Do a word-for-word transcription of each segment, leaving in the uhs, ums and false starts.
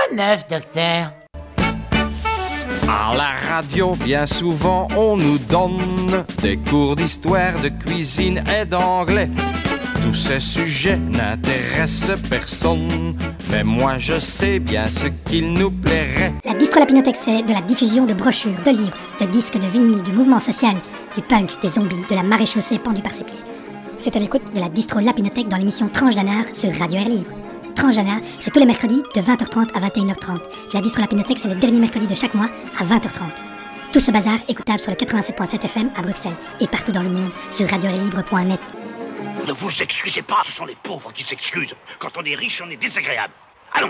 de neuf, docteur? À la radio, bien souvent, on nous donne des cours d'histoire, de cuisine et d'anglais. Tous ces sujets n'intéressent personne, mais moi je sais bien ce qu'il nous plairait. La distro Lapinothèque, c'est de la diffusion de brochures, de livres, de disques, de vinyles, du mouvement social, du punk, des zombies, de la maréchaussée pendue par ses pieds. C'est à l'écoute de la distro Lapinothèque dans l'émission Tranche d'Anard sur Radio Air Libre. Tranche d'Anard, c'est tous les mercredis de vingt heures trente à vingt et une heures trente. Et la distro Lapinothèque, c'est le dernier mercredi de chaque mois à vingt heures trente. Tout ce bazar écoutable sur le quatre-vingt-sept virgule sept F M à Bruxelles et partout dans le monde sur radio air libre point net. Ne vous excusez pas, ce sont les pauvres qui s'excusent. Quand on est riche, on est désagréable. Allons.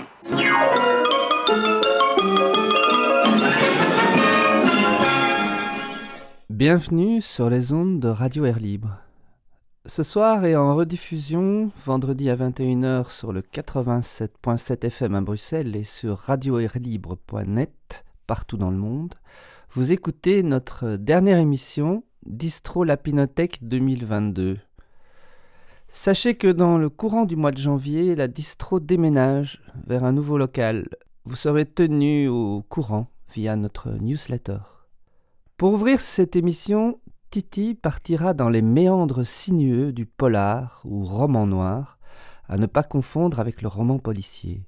Bienvenue sur les ondes de Radio Air Libre. Ce soir et en rediffusion, vendredi à vingt et une heures sur le quatre-vingt-sept virgule sept F M à Bruxelles et sur radio air libre point net, partout dans le monde, vous écoutez notre dernière émission Distro Lapinothèque deux mille vingt-deux. Sachez que dans le courant du mois de janvier, la distro déménage vers un nouveau local. Vous serez tenu au courant via notre newsletter. Pour ouvrir cette émission, Titi partira dans les méandres sinueux du polar ou roman noir, à ne pas confondre avec le roman policier.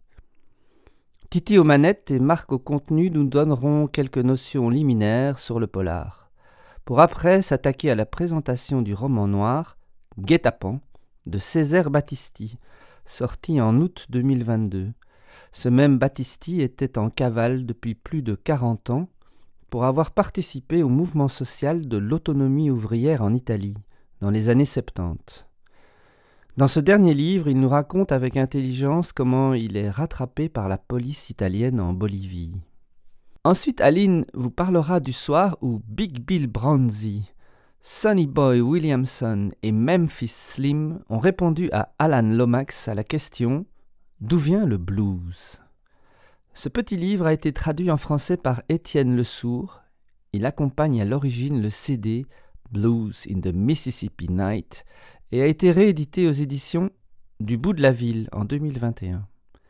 Titi aux manettes et Marc au contenu nous donneront quelques notions liminaires sur le polar, pour après s'attaquer à la présentation du roman noir « Guet-apens » de Césaire Battisti, sorti en août deux mille vingt-deux. Ce même Battisti était en cavale depuis plus de quarante ans, pour avoir participé au mouvement social de l'autonomie ouvrière en Italie, dans les années soixante-dix. Dans ce dernier livre, il nous raconte avec intelligence comment il est rattrapé par la police italienne en Bolivie. Ensuite, Aline vous parlera du soir où Big Bill Brownzy, Sonny Boy Williamson et Memphis Slim ont répondu à Alan Lomax à la question « D'où vient le blues ?» Ce petit livre a été traduit en français par Étienne Lesourd. Il accompagne à l'origine le C D Blues in the Mississippi Night et a été réédité aux éditions du Bout de la Ville en deux mille vingt et un.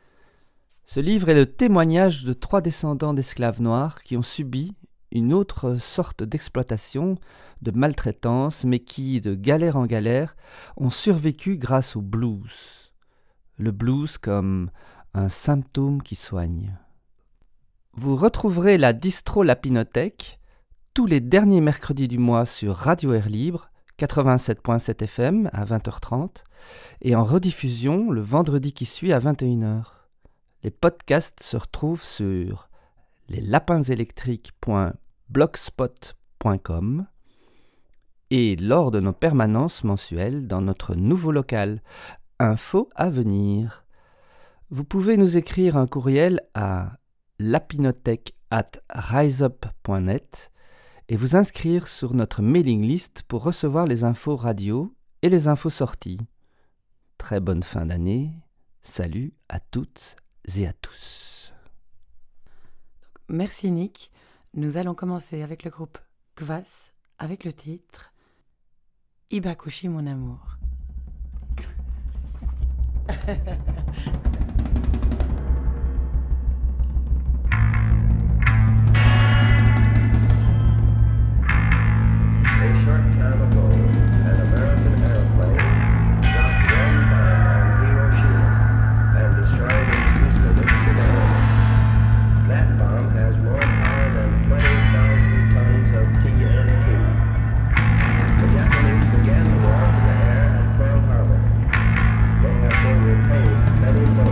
Ce livre est le témoignage de trois descendants d'esclaves noirs qui ont subi une autre sorte d'exploitation, de maltraitance, mais qui, de galère en galère, ont survécu grâce au blues. Le blues comme un symptôme qui soigne. Vous retrouverez la distro Lapinothèque tous les derniers mercredis du mois sur Radio Air Libre, quatre-vingt-sept virgule sept F M à vingt heures trente, et en rediffusion le vendredi qui suit à vingt et une heures. Les podcasts se retrouvent sur leslapinsélectriques point blogspot point com et lors de nos permanences mensuelles dans notre nouveau local. Info à venir. Vous pouvez nous écrire un courriel à lapinothèque arobase riseup point net et vous inscrire sur notre mailing list pour recevoir les infos radio et les infos sorties. Très bonne fin d'année. Salut à toutes et à tous. Merci Nick. Nous allons commencer avec le groupe Kvas avec le titre Ibakushi mon amour. A short time ago, an American airplane dropped one bomb on Hiroshima and destroyed its instruments today. That bomb has more power than twenty thousand tons of T N T. The Japanese began the war in the air at Pearl Harbor. They have been repaid many more.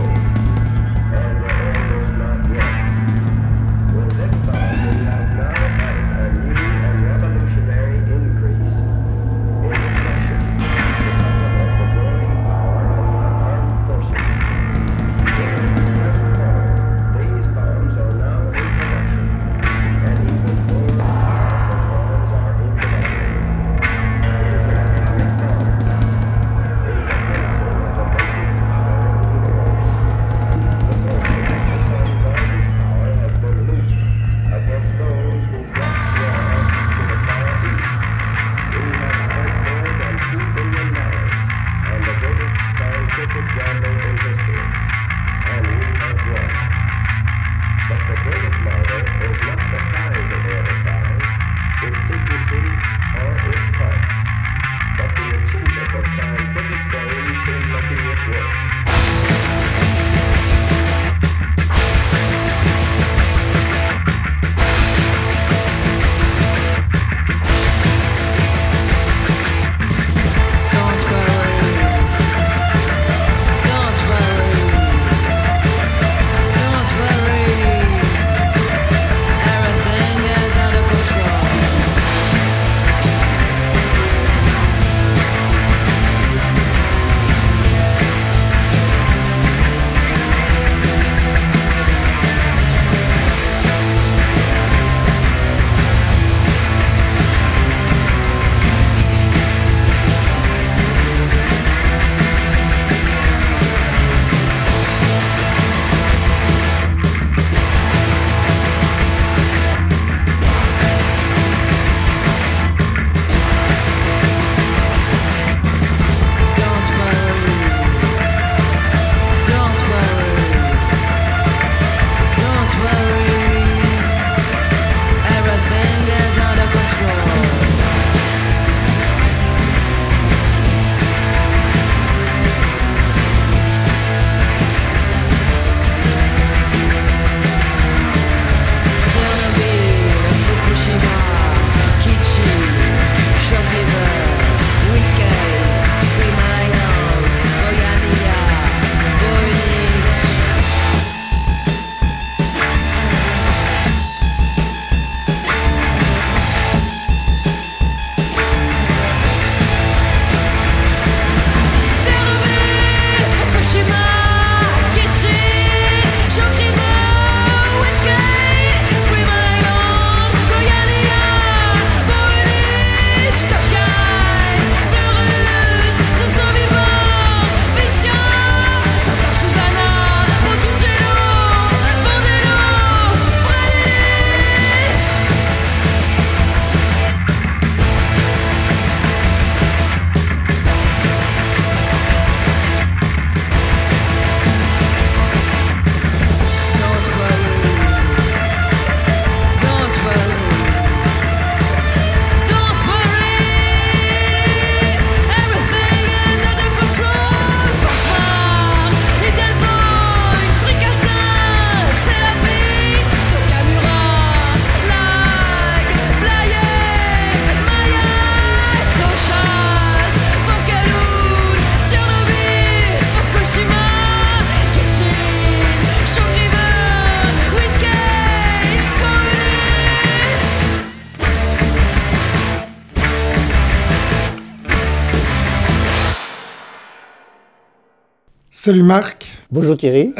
Salut Marc. Bonjour Thierry.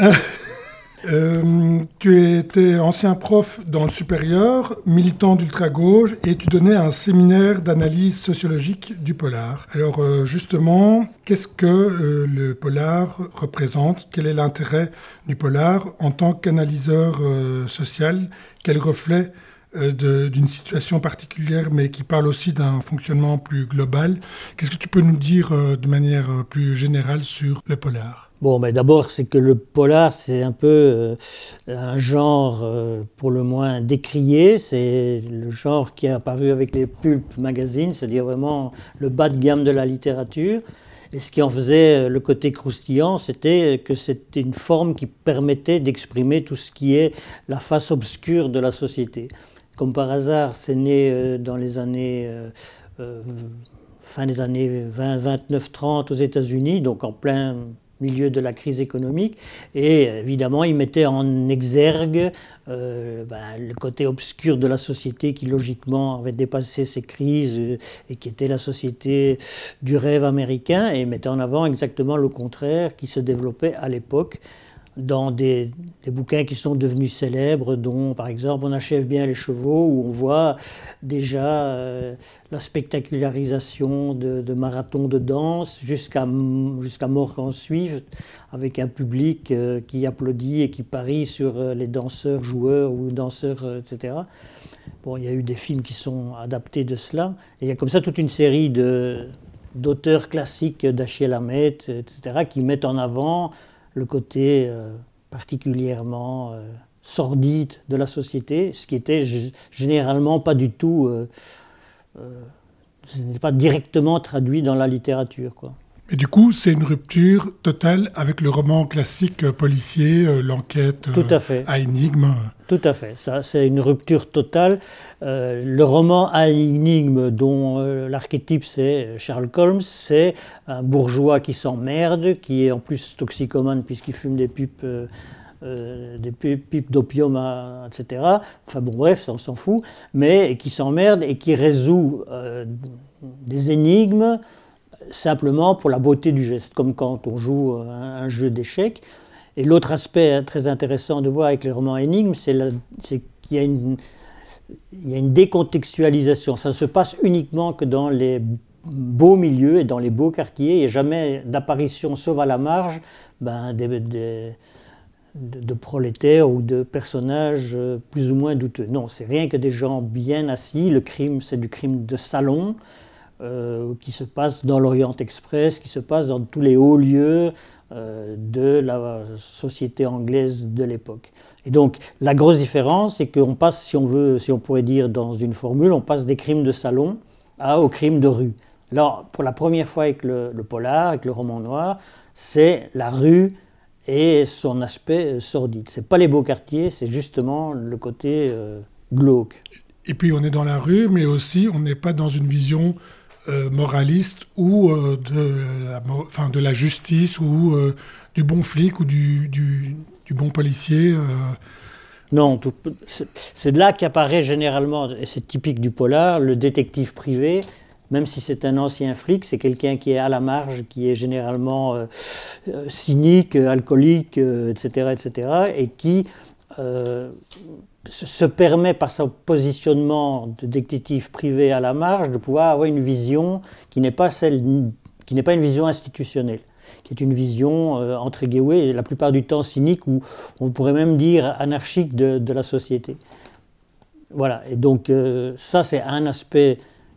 Euh, tu étais ancien prof dans le supérieur, militant d'ultra-gauche, et tu donnais un séminaire d'analyse sociologique du polar. Alors euh, justement, qu'est-ce que euh, le polar représente? Quel est l'intérêt du polar en tant qu'analyseur euh, social? Quel reflet euh, de, d'une situation particulière, mais qui parle aussi d'un fonctionnement plus global? Qu'est-ce que tu peux nous dire euh, de manière euh, plus générale sur le polar? Bon, mais d'abord, c'est que le polar, c'est un peu euh, un genre euh, pour le moins décrié. C'est le genre qui est apparu avec les pulp magazines, c'est-à-dire vraiment le bas de gamme de la littérature. Et ce qui en faisait le côté croustillant, c'était que c'était une forme qui permettait d'exprimer tout ce qui est la face obscure de la société. Comme par hasard, c'est né euh, dans les années... Euh, euh, fin des années vingt, vingt-neuf, trente aux États-Unis, donc en plein milieu de la crise économique, et évidemment il mettait en exergue euh, ben, le côté obscur de la société qui logiquement avait dépassé ces crises euh, et qui était la société du rêve américain, et mettait en avant exactement le contraire qui se développait à l'époque dans des, des bouquins qui sont devenus célèbres, dont par exemple On achève bien les chevaux, où on voit déjà euh, la spectacularisation de, de marathons de danse jusqu'à, jusqu'à mort qu'en suive, avec un public euh, qui applaudit et qui parie sur euh, les danseurs, joueurs ou danseurs, euh, et cetera. Bon, il y a eu des films qui sont adaptés de cela, et il y a comme ça toute une série de, d'auteurs classiques, d'Achille Hamet, et cetera, qui mettent en avant le côté euh, particulièrement euh, sordide de la société, ce qui était g- généralement pas du tout, euh, euh, ce n'était pas directement traduit dans la littérature, quoi. Et du coup, c'est une rupture totale avec le roman classique euh, policier, euh, l'enquête euh, Tout à fait. à énigme. Tout à fait, ça c'est une rupture totale. Euh, le roman à énigme dont euh, l'archétype c'est Sherlock Holmes, c'est un bourgeois qui s'emmerde, qui est en plus toxicomane puisqu'il fume des pipes, euh, euh, des pipes d'opium, à, et cetera. Enfin bon bref, ça on s'en fout, mais qui s'emmerde et qui résout euh, des énigmes simplement pour la beauté du geste, comme quand on joue un, un jeu d'échecs. Et l'autre aspect très intéressant de voir avec les romans énigmes, c'est, la, c'est qu'il y a, une, il y a une décontextualisation. Ça ne se passe uniquement que dans les beaux milieux et dans les beaux quartiers. Il n'y a jamais d'apparition, sauf à la marge, ben, des, des, de, de prolétaires ou de personnages plus ou moins douteux. Non, c'est rien que des gens bien assis. Le crime, c'est du crime de salon, euh, qui se passe dans l'Orient Express, qui se passe dans tous les hauts lieux de la société anglaise de l'époque. Et donc, la grosse différence, c'est qu'on passe, si on veut, si on pourrait dire dans une formule, on passe des crimes de salon à, aux crimes de rue. Alors, pour la première fois avec le, le polar, avec le roman noir, c'est la rue et son aspect sordide. C'est pas les beaux quartiers, c'est justement le côté euh, glauque. Et puis, on est dans la rue, mais aussi, on n'est pas dans une vision Euh, moraliste ou euh, de, la, enfin, de la justice ou euh, du bon flic ou du, du, du bon policier. Euh. Non, tout, c'est, c'est de là qu'apparaît généralement, et c'est typique du polar, le détective privé. Même si c'est un ancien flic, c'est quelqu'un qui est à la marge, qui est généralement euh, euh, cynique, alcoolique, euh, et cetera, et cetera, et qui euh, se permet par son positionnement de détective privé à la marge de pouvoir avoir une vision qui n'est pas celle, qui n'est pas une vision institutionnelle, qui est une vision euh, entre guillemets la plupart du temps cynique ou on pourrait même dire anarchique de, de la société. Voilà, et donc euh, ça c'est un aspect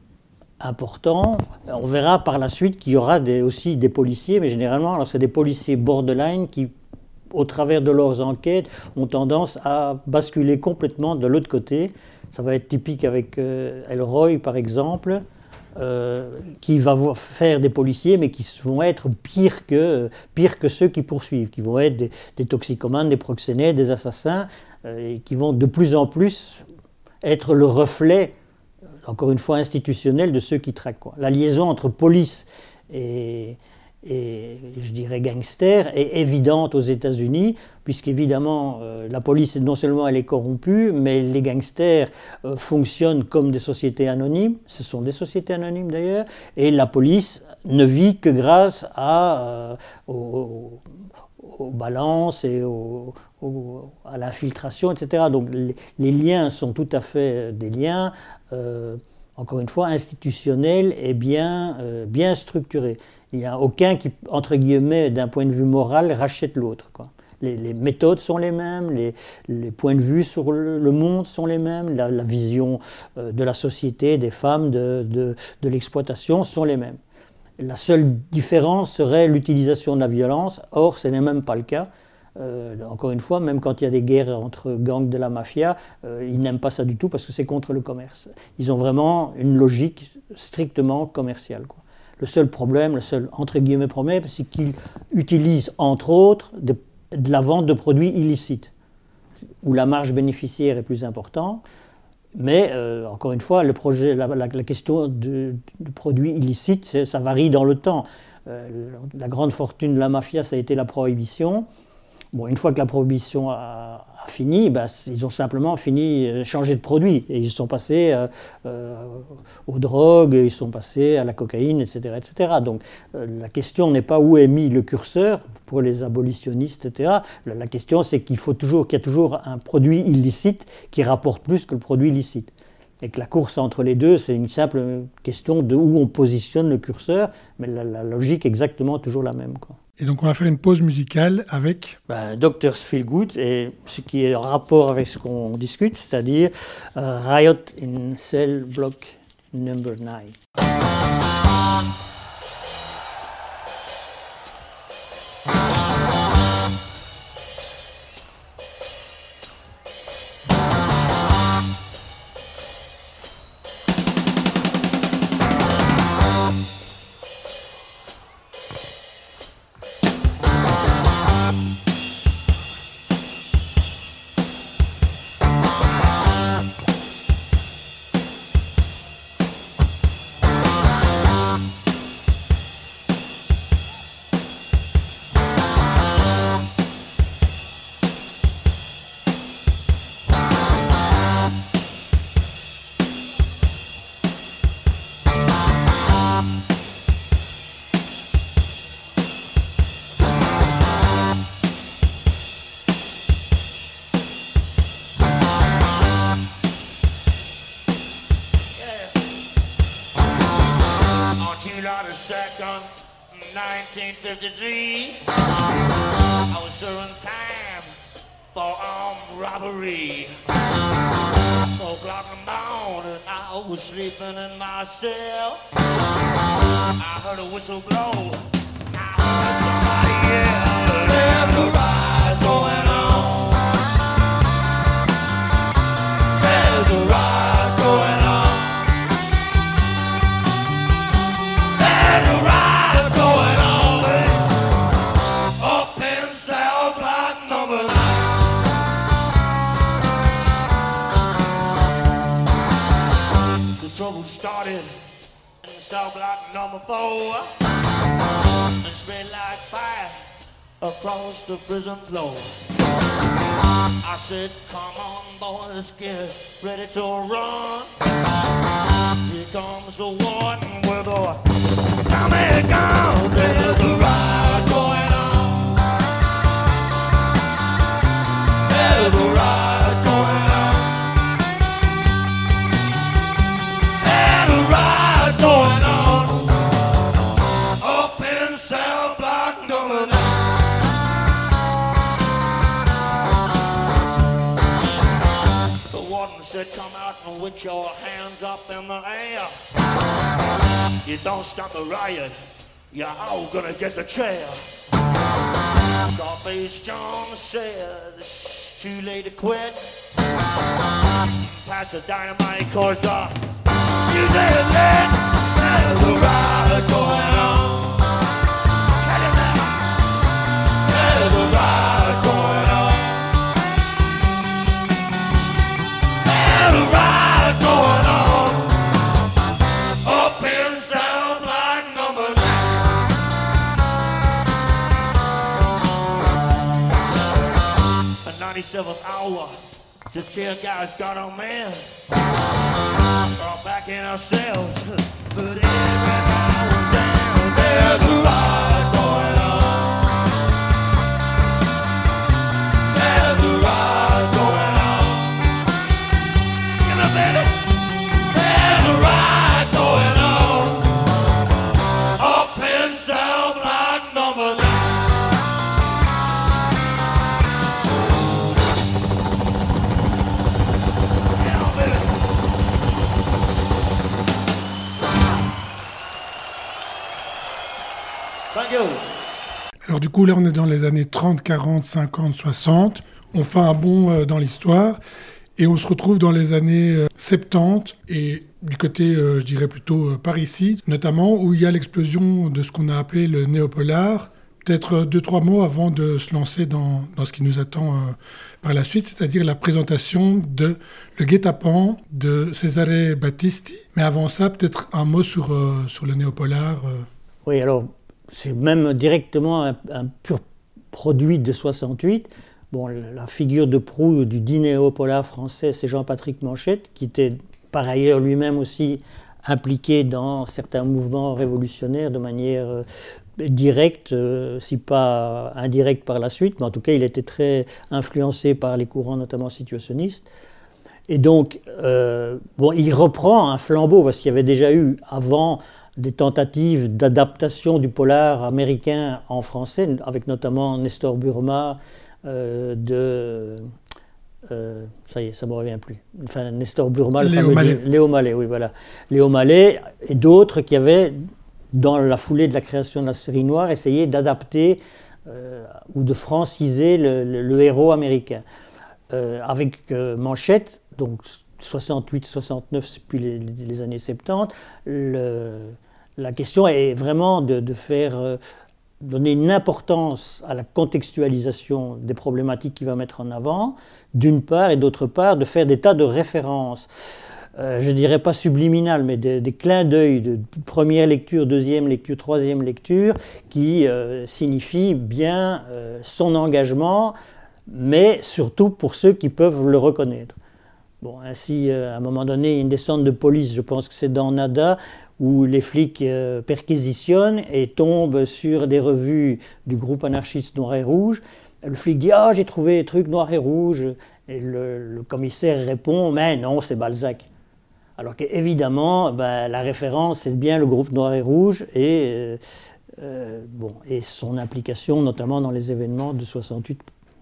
important. On verra par la suite qu'il y aura des, aussi des policiers, mais généralement alors c'est des policiers borderline qui au travers de leurs enquêtes, ont tendance à basculer complètement de l'autre côté. Ça va être typique avec euh, Elroy, par exemple, euh, qui va faire des policiers, mais qui vont être pires que, pires que ceux qui poursuivent, qui vont être des, des toxicomanes, des proxénètes, des assassins, euh, et qui vont de plus en plus être le reflet, encore une fois institutionnel, de ceux qui traquent, quoi. La liaison entre police et... et je dirais gangster, est évidente aux États-Unis, puisqu'évidemment euh, la police non seulement elle est corrompue, mais les gangsters euh, fonctionnent comme des sociétés anonymes, ce sont des sociétés anonymes d'ailleurs, et la police ne vit que grâce à, euh, aux, aux balances et au, au, à l'infiltration, et cetera. Donc les, les liens sont tout à fait des liens, euh, encore une fois, institutionnels et bien, euh, bien structurés. Il n'y a aucun qui, entre guillemets, d'un point de vue moral, rachète l'autre, quoi. Les, les méthodes sont les mêmes, les, les points de vue sur le, le monde sont les mêmes, la, la vision euh, de la société, des femmes, de, de, de l'exploitation sont les mêmes. La seule différence serait l'utilisation de la violence. Or, ce n'est même pas le cas. Euh, encore une fois, même quand il y a des guerres entre gangs de la mafia, euh, ils n'aiment pas ça du tout parce que c'est contre le commerce. Ils ont vraiment une logique strictement commerciale, quoi. Le seul problème, le seul entre guillemets problème, c'est qu'ils utilisent entre autres de, de la vente de produits illicites, où la marge bénéficiaire est plus importante. Mais, euh, encore une fois, le projet, la, la, la question de, de produits illicites, ça varie dans le temps. Euh, la grande fortune de la mafia, ça a été la prohibition. Bon, une fois que la prohibition a, a fini, ben, ils ont simplement fini de changer de produit. Et ils sont passés euh, euh, aux drogues, ils sont passés à la cocaïne, et cetera, et cetera. Donc, euh, la question n'est pas où est mis le curseur pour les abolitionnistes, et cetera. La, la question, c'est qu'il faut toujours, qu'il y a toujours un produit illicite qui rapporte plus que le produit licite. Et que la course entre les deux, c'est une simple question de où on positionne le curseur, mais la, la logique est exactement toujours la même, quoi. Et donc on va faire une pause musicale avec ben, Doctors Feel Good, et ce qui est en rapport avec ce qu'on discute, c'est-à-dire uh, Riot in Cell Block Number nine. nineteen fifty-three, I was serving time for armed robbery. Four o'clock in the morning, I was sleeping in my cell. I heard a whistle blow. I heard somebody yell. There's a riot going on. There's a riot going on. There's a riot going on up in cell block number nine. The trouble started in cell block number four and spread like fire across the prison floor. I said, come on boys, get ready to run. Here comes the warden with a come here, come, there's a riot going on. There's a riot going on. There's a riot going on up in cell block number nine. The warden said, come out and with your hands up in the air. You don't stop the riot, you're all gonna get the chair. Scarface John said, it's too late to quit. Pass the dynamite, cause the music is lit. There's a riot going on. Tell him now. There's a riot going on. There's a riot going on up in cell block number nine. The ninety-seventh hour, the tear guys got on man. We're back in ourselves, but every now and then there's a riot going on. you. Alors du coup, là, on est dans les années trente, quarante, cinquante, soixante. On fait un bond euh, dans l'histoire et on se retrouve dans les années euh, soixante-dix et du côté, euh, je dirais plutôt euh, par ici, notamment où il y a l'explosion de ce qu'on a appelé le néopolar. Peut-être euh, deux, trois mots avant de se lancer dans, dans ce qui nous attend euh, par la suite, c'est-à-dire la présentation de Le Guet-apens de Cesare Battisti. Mais avant ça, peut-être un mot sur, euh, sur le néopolar. Euh. Oui, alors, c'est même directement un, un pur produit de soixante-huit. Bon, la figure de proue du dit néopolar français, c'est Jean-Patrick Manchette, qui était par ailleurs lui-même aussi impliqué dans certains mouvements révolutionnaires de manière euh, directe, euh, si pas indirecte par la suite, mais en tout cas, il était très influencé par les courants, notamment situationnistes. Et donc, euh, bon, il reprend un flambeau, parce qu'il y avait déjà eu avant des tentatives d'adaptation du polar américain en français, avec notamment Nestor Burma, euh, de... Euh, ça y est, ça ne me revient plus. Enfin, Nestor Burma, le Léo fameux Mallet. Léo Mallet, oui, voilà. Léo Mallet et d'autres qui avaient, dans la foulée de la création de la série noire, essayé d'adapter euh, ou de franciser le, le, le héros américain. Euh, avec euh, Manchette, donc soixante-huit soixante-neuf, c'est puis les, les années soixante-dix, le, la question est vraiment de, de faire euh, donner une importance à la contextualisation des problématiques qu'il va mettre en avant, d'une part, et d'autre part, de faire des tas de références, euh, je ne dirais pas subliminales, mais des, des clins d'œil de première lecture, deuxième lecture, troisième lecture, qui euh, signifient bien euh, son engagement, mais surtout pour ceux qui peuvent le reconnaître. Bon, ainsi, euh, à un moment donné, une descente de police, je pense que c'est dans Nada, où les flics euh, perquisitionnent et tombent sur des revues du groupe anarchiste Noir et Rouge. Le flic dit « Ah, j'ai trouvé des trucs Noir et Rouge ». Et le, le commissaire répond « Mais non, c'est Balzac ». Alors qu'évidemment, ben, la référence, c'est bien le groupe Noir et Rouge et, euh, euh, bon, et son implication, notamment dans les événements de soixante-huit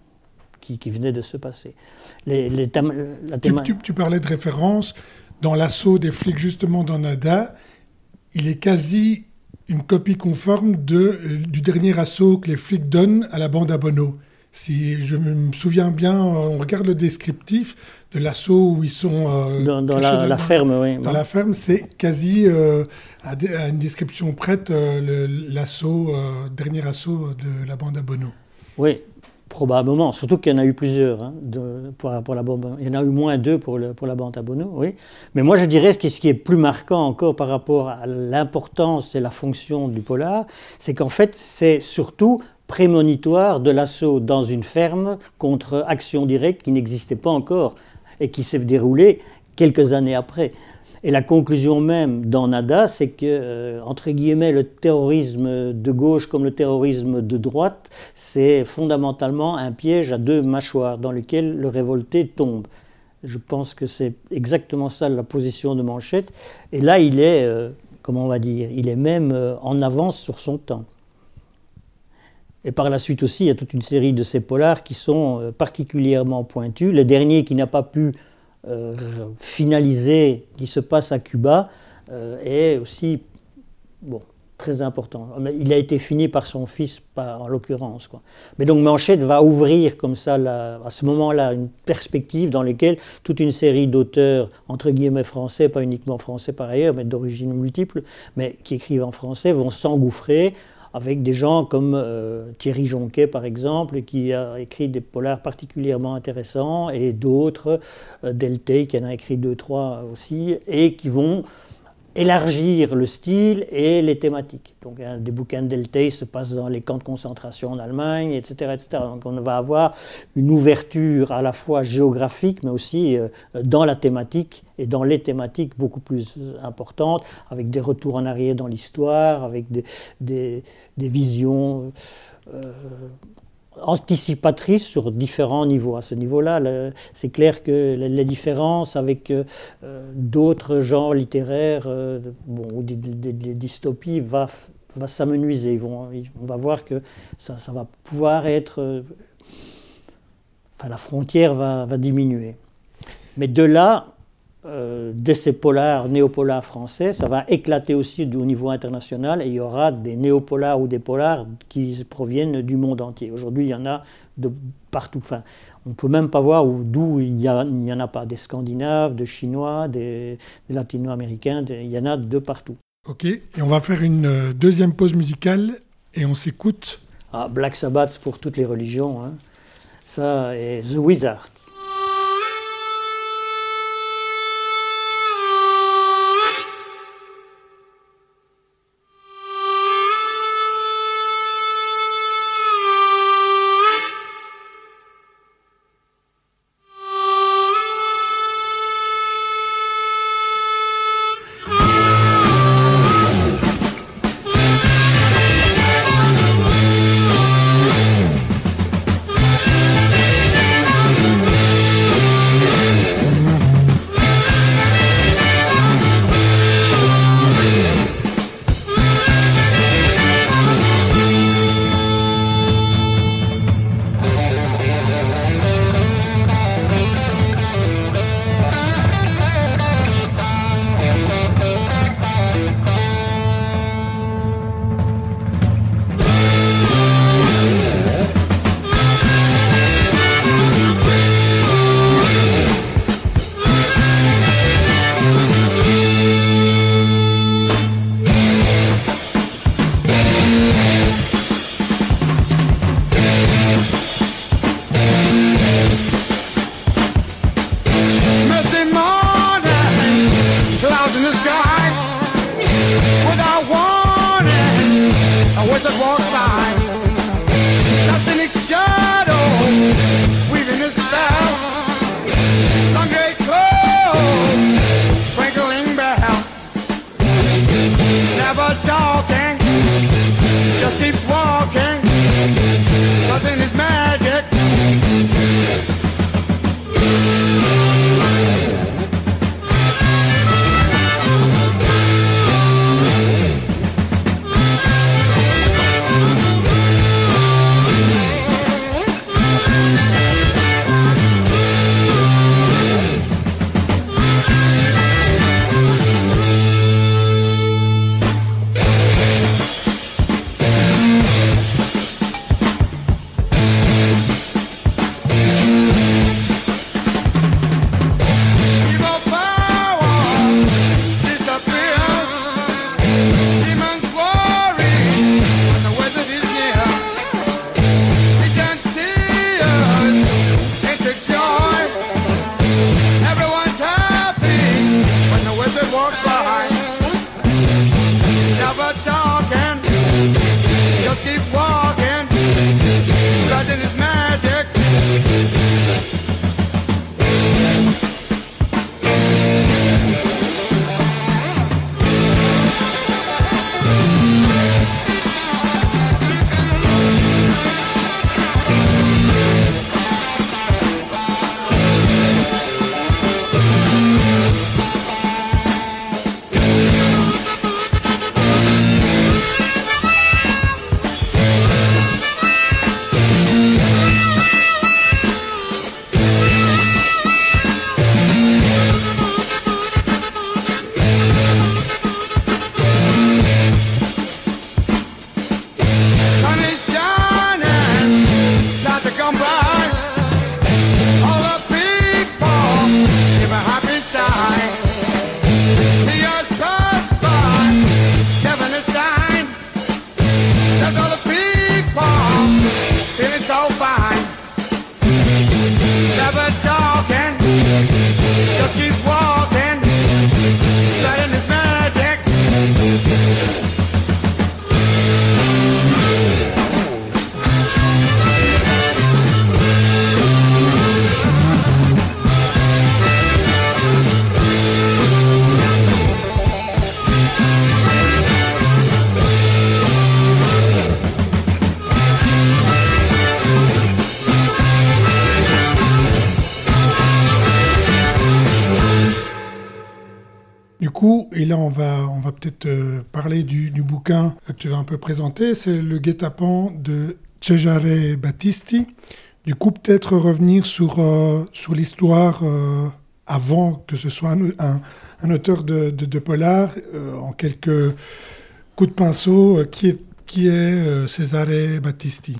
qui, qui venaient de se passer. Les, les thèmes, la théma... tu, tu, tu parlais de référence. Dans l'assaut des flics, justement, dans Nada, il est quasi une copie conforme de, du dernier assaut que les flics donnent à la bande à Bono. Si je me souviens bien, on regarde le descriptif de l'assaut où ils sont... Euh, dans dans la, la ferme, oui. Dans la ferme, c'est quasi, euh, à, de, à une description prête, euh, le, l'assaut, euh, dernier assaut de la bande à Bono. Oui, probablement. Surtout qu'il y en a eu plusieurs. Hein, de, pour, pour la bande, il y en a eu moins deux pour, le, pour la bande à Bono, oui. Mais moi, je dirais ce qui, ce qui est plus marquant encore par rapport à l'importance et la fonction du polar, c'est qu'en fait, c'est surtout prémonitoire de l'assaut dans une ferme contre action directe qui n'existait pas encore et qui s'est déroulée quelques années après. Et la conclusion même dans Nada, c'est que, euh, entre guillemets, le terrorisme de gauche comme le terrorisme de droite, c'est fondamentalement un piège à deux mâchoires dans lequel le révolté tombe. Je pense que c'est exactement ça la position de Manchette. Et là, il est, euh, comment on va dire, il est même euh, en avance sur son temps. Et par la suite aussi, il y a toute une série de ces polars qui sont euh, particulièrement pointus. Le dernier qui n'a pas pu euh, finaliser, qui se passe à Cuba, euh, est aussi bon, très important. Il a été fini par son fils, pas, en l'occurrence, quoi. Mais donc Manchette va ouvrir comme ça, la, à ce moment-là, une perspective dans laquelle toute une série d'auteurs, entre guillemets français, pas uniquement français par ailleurs, mais d'origine multiple, mais qui écrivent en français, vont s'engouffrer avec des gens comme euh, Thierry Jonquet, par exemple, qui a écrit des polars particulièrement intéressants, et d'autres, euh, Deltey, qui en a écrit deux, trois aussi, et qui vont élargir le style et les thématiques. Donc, un des bouquins de Deltey se passe dans les camps de concentration en Allemagne, et cetera, et cetera. Donc, on va avoir une ouverture à la fois géographique, mais aussi euh, dans la thématique, et dans les thématiques beaucoup plus importantes, avec des retours en arrière dans l'histoire, avec des, des, des visions euh, anticipatrices sur différents niveaux. À ce niveau-là, le, c'est clair que les, les différences avec euh, d'autres genres littéraires, euh, bon, ou des, des, des dystopies, va, va s'amenuiser. Ils vont, on va voir que ça, ça va pouvoir être... Euh, enfin, la frontière va, va diminuer. Mais de là euh, d'essais polars, néopolars français. Ça va éclater aussi au niveau international et il y aura des néopolars ou des polars qui proviennent du monde entier. Aujourd'hui, il y en a de partout. Enfin, on ne peut même pas voir où, d'où il n'y en a pas. Des Scandinaves, des Chinois, des, des Latino-Américains, des, il y en a de partout. Ok, et on va faire une euh, deuxième pause musicale et on s'écoute. Ah, Black Sabbath pour toutes les religions, hein. Ça et The Wizard. Et là, on va, on va peut-être euh, parler du, du bouquin que tu vas un peu présenter. C'est Le guet-apens de Cesare Battisti. Du coup, peut-être revenir sur, euh, sur l'histoire euh, avant que ce soit un, un, un auteur de, de, de polar, euh, en quelques coups de pinceau, euh, qui est, qui est euh, Cesare Battisti?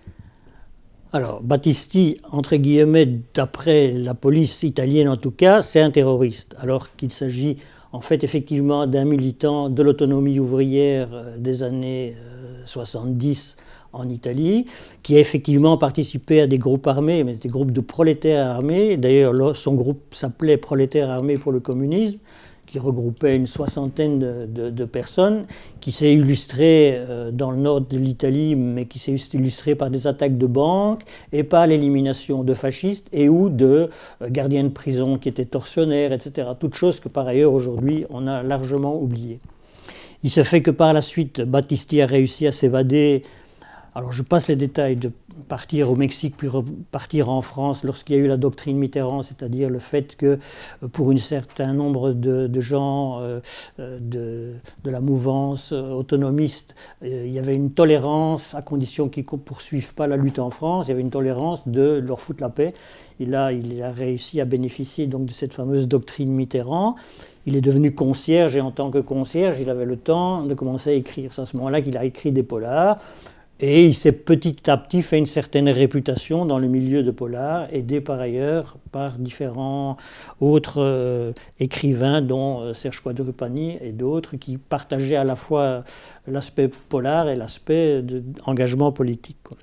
Alors, Battisti, entre guillemets, d'après la police italienne en tout cas, c'est un terroriste, alors qu'il s'agit en fait effectivement d'un militant de l'autonomie ouvrière des années soixante-dix en Italie, qui a effectivement participé à des groupes armés, mais des groupes de prolétaires armés. D'ailleurs, son groupe s'appelait Prolétaires armés pour le communisme, qui regroupait une soixantaine de, de, de personnes, qui s'est illustré euh, dans le nord de l'Italie, mais qui s'est illustré par des attaques de banques et par l'élimination de fascistes et ou de euh, gardiens de prison qui étaient tortionnaires, et cetera. Toutes choses que par ailleurs aujourd'hui on a largement oubliées. Il se fait que par la suite, Battisti a réussi à s'évader. Alors je passe les détails de partir au Mexique puis repartir en France lorsqu'il y a eu la doctrine Mitterrand, c'est-à-dire le fait que pour un certain nombre de, de gens euh, de, de la mouvance autonomiste, euh, il y avait une tolérance à condition qu'ils ne poursuivent pas la lutte en France, il y avait une tolérance de leur foutre la paix. Et là, il a réussi à bénéficier donc de cette fameuse doctrine Mitterrand. Il est devenu concierge et en tant que concierge, il avait le temps de commencer à écrire. C'est à ce moment-là qu'il a écrit des polars. Et il s'est petit à petit fait une certaine réputation dans le milieu de polar, aidé par ailleurs par différents autres euh, écrivains, dont euh, Serge Quadrupani et d'autres, qui partageaient à la fois l'aspect polar et l'aspect d'engagement politique, quoi.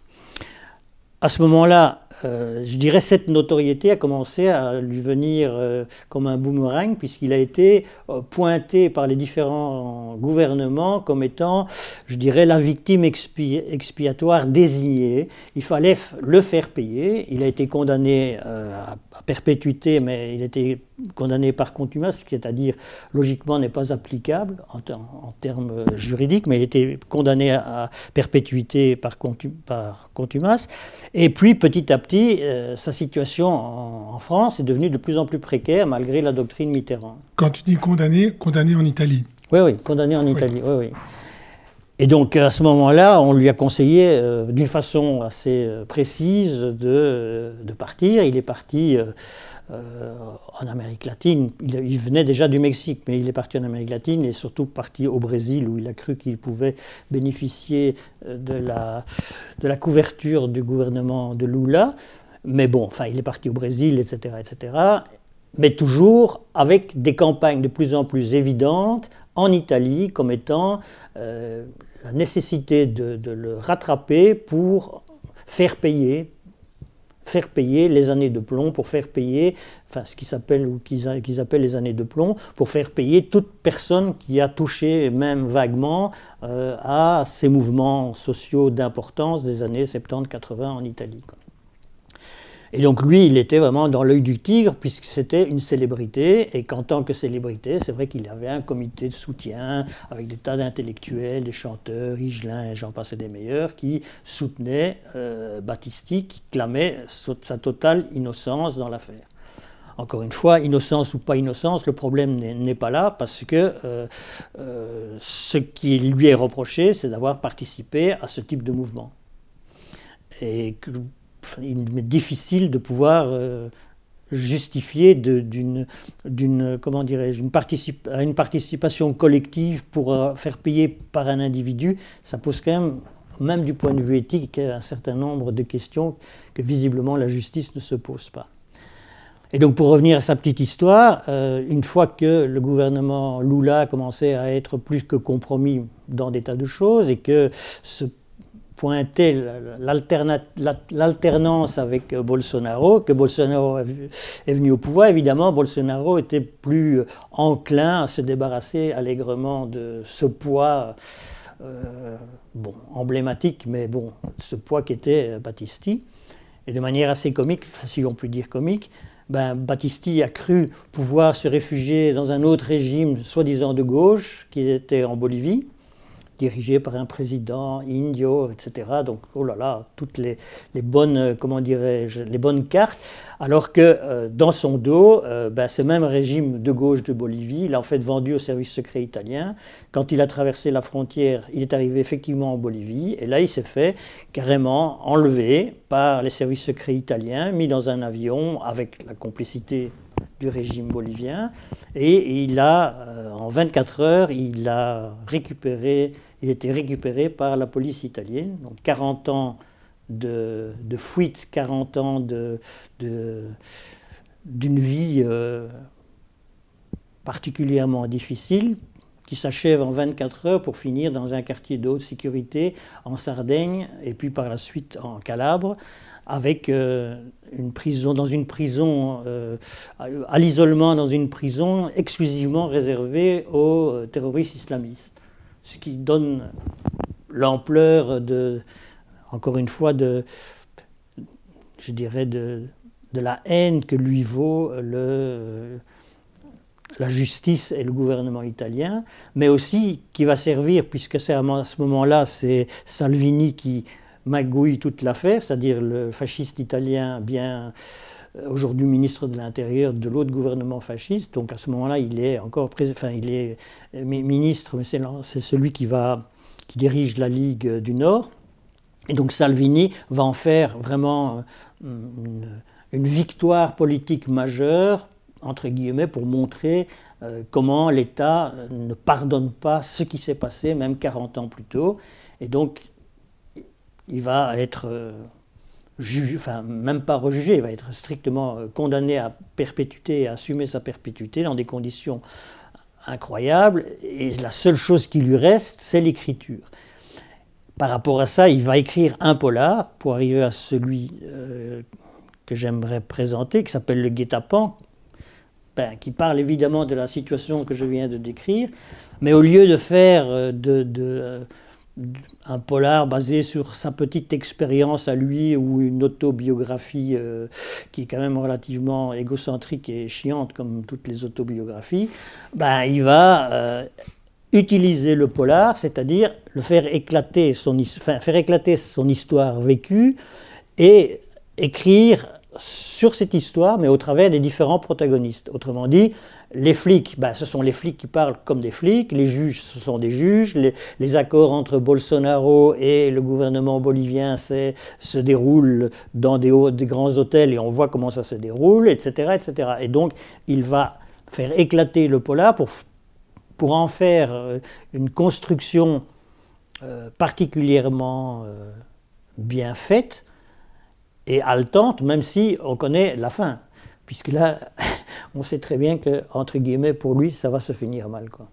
À ce moment-là, euh, je dirais cette notoriété a commencé à lui venir euh, comme un boomerang, puisqu'il a été euh, pointé par les différents gouvernements comme étant, je dirais, la victime expi- expiatoire désignée. Il fallait f- le faire payer. Il a été condamné euh, à, à perpétuité, mais il a été condamné par contumace, c'est-à-dire logiquement n'est pas applicable en, ter- en termes juridiques, mais il était condamné à, à perpétuité par, contu- par contumace. Et puis, petit à petit, euh, sa situation en, en France est devenue de plus en plus précaire, malgré la doctrine Mitterrand. Quand tu dis condamné, condamné en Italie? Oui, oui, condamné en Italie, oui, oui. Et donc, à ce moment-là, on lui a conseillé, euh, d'une façon assez euh, précise, de, de partir. Il est parti euh, euh, en Amérique latine. Il, il venait déjà du Mexique, mais il est parti en Amérique latine et surtout parti au Brésil, où il a cru qu'il pouvait bénéficier de la, de la couverture du gouvernement de Lula. Mais bon, enfin, il est parti au Brésil, et cetera, et cetera. Mais toujours avec des campagnes de plus en plus évidentes en Italie, comme étant euh, la nécessité de, de le rattraper pour faire payer, faire payer les années de plomb, pour faire payer, enfin ce qu'ils s'appelle, ou qu'ils, qu'ils appellent les années de plomb, pour faire payer toute personne qui a touché, même vaguement, euh, à ces mouvements sociaux d'importance des années soixante-dix quatre-vingts en Italie, quoi. Et donc lui, il était vraiment dans l'œil du tigre, puisque c'était une célébrité, et qu'en tant que célébrité, c'est vrai qu'il avait un comité de soutien, avec des tas d'intellectuels, des chanteurs, Higelin et j'en passais des meilleurs, qui soutenaient euh, Battisti, qui clamait sa totale innocence dans l'affaire. Encore une fois, innocence ou pas innocence, le problème n'est, n'est pas là, parce que euh, euh, ce qui lui est reproché, c'est d'avoir participé à ce type de mouvement. Et que, il est difficile de pouvoir euh, justifier de, d'une, d'une, comment dirais-je, une, particip- une participation collective pour euh, faire payer par un individu. Ça pose quand même, même du point de vue éthique, un certain nombre de questions que visiblement la justice ne se pose pas. Et donc pour revenir à sa petite histoire, euh, une fois que le gouvernement Lula commençait à être plus que compromis dans des tas de choses et que ce pointait l'alternance avec Bolsonaro, que Bolsonaro est venu au pouvoir, évidemment, Bolsonaro était plus enclin à se débarrasser allègrement de ce poids euh, bon, emblématique, mais bon, ce poids qu'était Battisti. Et de manière assez comique, si on peut dire comique, ben, Battisti a cru pouvoir se réfugier dans un autre régime, soi-disant de gauche, qui était en Bolivie, dirigé par un président indio, et cetera. Donc, oh là là, toutes les, les bonnes, comment dirais-je, les bonnes cartes. Alors que euh, dans son dos, euh, ben, ce même régime de gauche de Bolivie, il a en fait vendu au service secret italien. Quand il a traversé la frontière, il est arrivé effectivement en Bolivie, et là, il s'est fait carrément enlever par les services secrets italiens, mis dans un avion avec la complicité du régime bolivien. Et il a, euh, en vingt-quatre heures, il a récupéré, il était récupéré par la police italienne. Donc quarante ans de, de fuite, quarante ans de, de, d'une vie euh, particulièrement difficile, qui s'achève en vingt-quatre heures pour finir dans un quartier de haute sécurité en Sardaigne et puis par la suite en Calabre, avec euh, une prison, dans une prison, euh, à l'isolement dans une prison exclusivement réservée aux terroristes islamistes. Ce qui donne l'ampleur de, encore une fois, de, je dirais, de, de la haine que lui vaut le... la justice et le gouvernement italien, mais aussi qui va servir, puisque c'est à ce moment-là, c'est Salvini qui magouille toute l'affaire, c'est-à-dire le fasciste italien, bien aujourd'hui ministre de l'Intérieur de l'autre gouvernement fasciste. Donc à ce moment-là, il est encore prés- enfin, il est ministre, mais c'est, c'est celui qui, va, qui dirige la Ligue du Nord. Et donc Salvini va en faire vraiment une, une victoire politique majeure, entre guillemets, pour montrer euh, comment l'État ne pardonne pas ce qui s'est passé, même quarante ans plus tôt. Et donc, il va être euh, jugé, enfin, même pas rejugé, il va être strictement euh, condamné à perpétuité, à assumer sa perpétuité dans des conditions incroyables. Et la seule chose qui lui reste, c'est l'écriture. Par rapport à ça, il va écrire un polar pour arriver à celui euh, que j'aimerais présenter, qui s'appelle Le Guet-apens, Ben, qui parle évidemment de la situation que je viens de décrire, mais au lieu de faire de, de, de, un polar basé sur sa petite expérience à lui ou une autobiographie euh, qui est quand même relativement égocentrique et chiante comme toutes les autobiographies, ben, il va euh, utiliser le polar, c'est-à-dire le faire éclater son, enfin, faire éclater son histoire vécue et écrire sur cette histoire, mais au travers des différents protagonistes. Autrement dit, les flics, ben, ce sont les flics qui parlent comme des flics, les juges, ce sont des juges, les, les accords entre Bolsonaro et le gouvernement bolivien c'est, se déroulent dans des, hauts, des grands hôtels et on voit comment ça se déroule, et cetera, et cetera. Et donc, il va faire éclater le polar pour, pour en faire une construction euh, particulièrement euh, bien faite, et haletante, même si on connaît la fin. Puisque là, on sait très bien que, entre guillemets, pour lui, ça va se finir mal, quoi.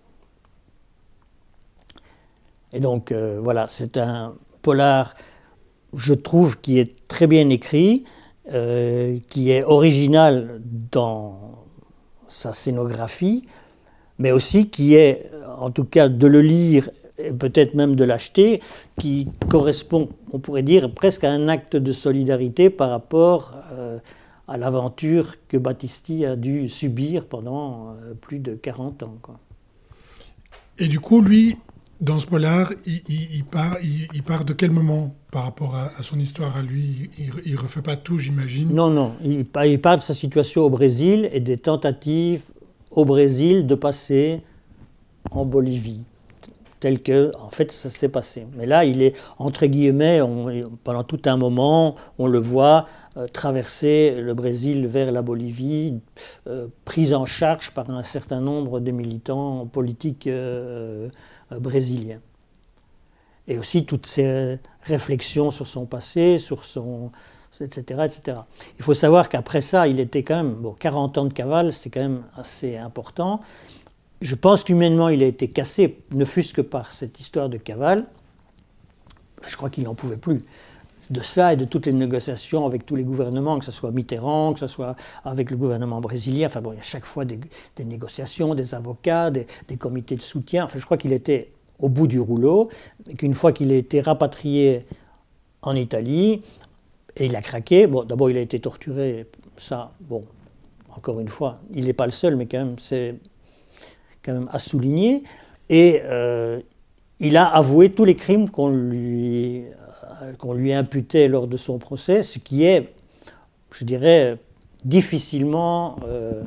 Et donc, euh, voilà, c'est un polar, je trouve, qui est très bien écrit, euh, qui est original dans sa scénographie, mais aussi qui est, en tout cas, de le lire et peut-être même de l'acheter, qui correspond, on pourrait dire, presque à un acte de solidarité par rapport euh, à l'aventure que Battisti a dû subir pendant euh, plus de quarante ans, quoi. Et du coup, lui, dans ce polar, il, il, il, part, il, il part de quel moment par rapport à, à son histoire à lui? Il ne refait pas tout, j'imagine? Non, non, il, il part de sa situation au Brésil et des tentatives au Brésil de passer en Bolivie, tel que, en fait, ça s'est passé. Mais là, il est, entre guillemets, on, pendant tout un moment, on le voit euh, traverser le Brésil vers la Bolivie, euh, pris en charge par un certain nombre de militants politiques euh, euh, brésiliens. Et aussi toutes ces réflexions sur son passé, sur son... et cetera, et cetera. Il faut savoir qu'après ça, il était quand même... Bon, quarante ans de cavale, c'est quand même assez important. Je pense qu'humainement, il a été cassé, ne fût-ce que par cette histoire de cavale. Je crois qu'il n'en pouvait plus. De ça et de toutes les négociations avec tous les gouvernements, que ce soit Mitterrand, que ce soit avec le gouvernement brésilien. Enfin bon, il y a chaque fois des, des négociations, des avocats, des, des comités de soutien. Enfin, je crois qu'il était au bout du rouleau, et qu'une fois qu'il a été rapatrié en Italie, et il a craqué. Bon, d'abord, il a été torturé. Ça, bon, encore une fois, il n'est pas le seul, mais quand même, c'est... quand même à souligner, et euh, il a avoué tous les crimes qu'on lui, euh, qu'on lui imputait lors de son procès, ce qui est, je dirais, difficilement, euh,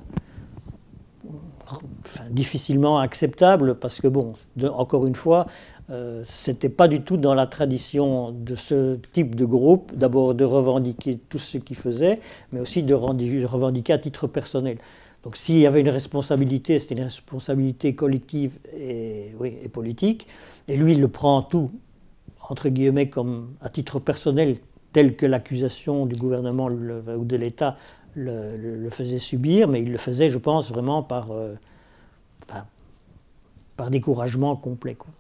enfin, difficilement acceptable, parce que, bon, de, encore une fois, euh, c'était pas du tout dans la tradition de ce type de groupe, d'abord de revendiquer tout ce qu'il faisait, mais aussi de revendiquer à titre personnel. Donc s'il y avait une responsabilité, c'était une responsabilité collective et, oui, et politique. Et lui, il le prend tout, entre guillemets, comme à titre personnel, tel que l'accusation du gouvernement le, ou de l'État le, le, le faisait subir, mais il le faisait, je pense, vraiment par, euh, enfin, par découragement complet, quoi.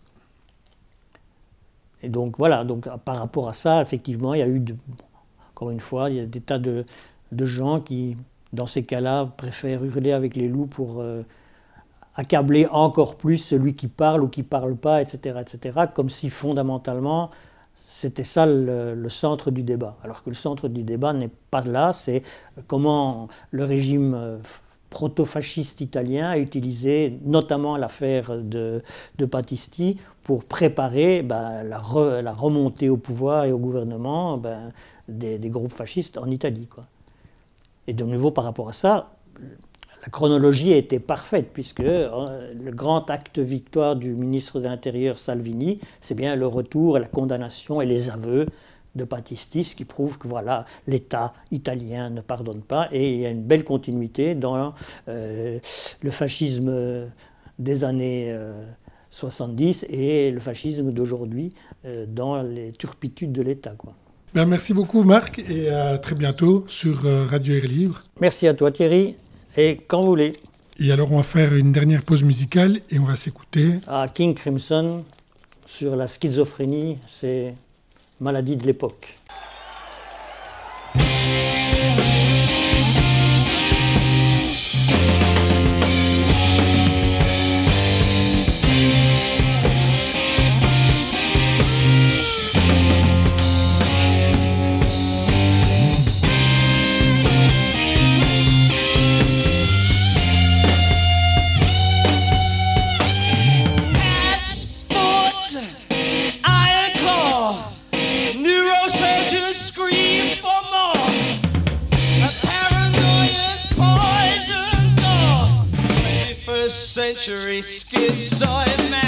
Et donc voilà, donc, par rapport à ça, effectivement, il y a eu, de, encore une fois, il y a des tas de, de gens qui, dans ces cas-là, préfèrent hurler avec les loups pour euh, accabler encore plus celui qui parle ou qui ne parle pas, et cetera, et cetera, comme si fondamentalement, c'était ça le, le centre du débat. Alors que le centre du débat n'est pas là, c'est comment le régime euh, proto-fasciste italien a utilisé notamment l'affaire de, de Battisti pour préparer ben, la, re, la remontée au pouvoir et au gouvernement ben, des, des groupes fascistes en Italie, quoi. Et de nouveau, par rapport à ça, la chronologie était parfaite, puisque euh, le grand acte victoire du ministre de l'Intérieur Salvini, c'est bien le retour, la condamnation et les aveux de Battisti, ce qui prouve que voilà, l'État italien ne pardonne pas, et il y a une belle continuité dans euh, le fascisme des années euh, soixante-dix et le fascisme d'aujourd'hui euh, dans les turpitudes de l'État, quoi. Ben, merci beaucoup Marc, et à très bientôt sur Radio Air Libre. Merci à toi Thierry, et quand vous voulez. Et alors on va faire une dernière pause musicale et on va s'écouter à King Crimson sur la schizophrénie, c'est maladie de l'époque. Century schizoid man.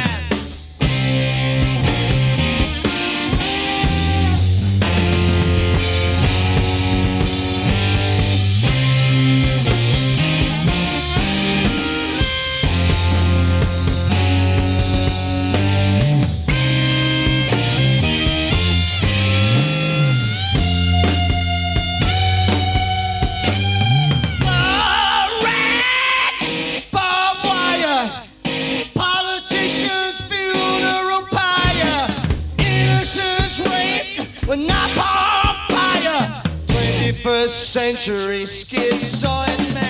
twenty-first century schizoid man.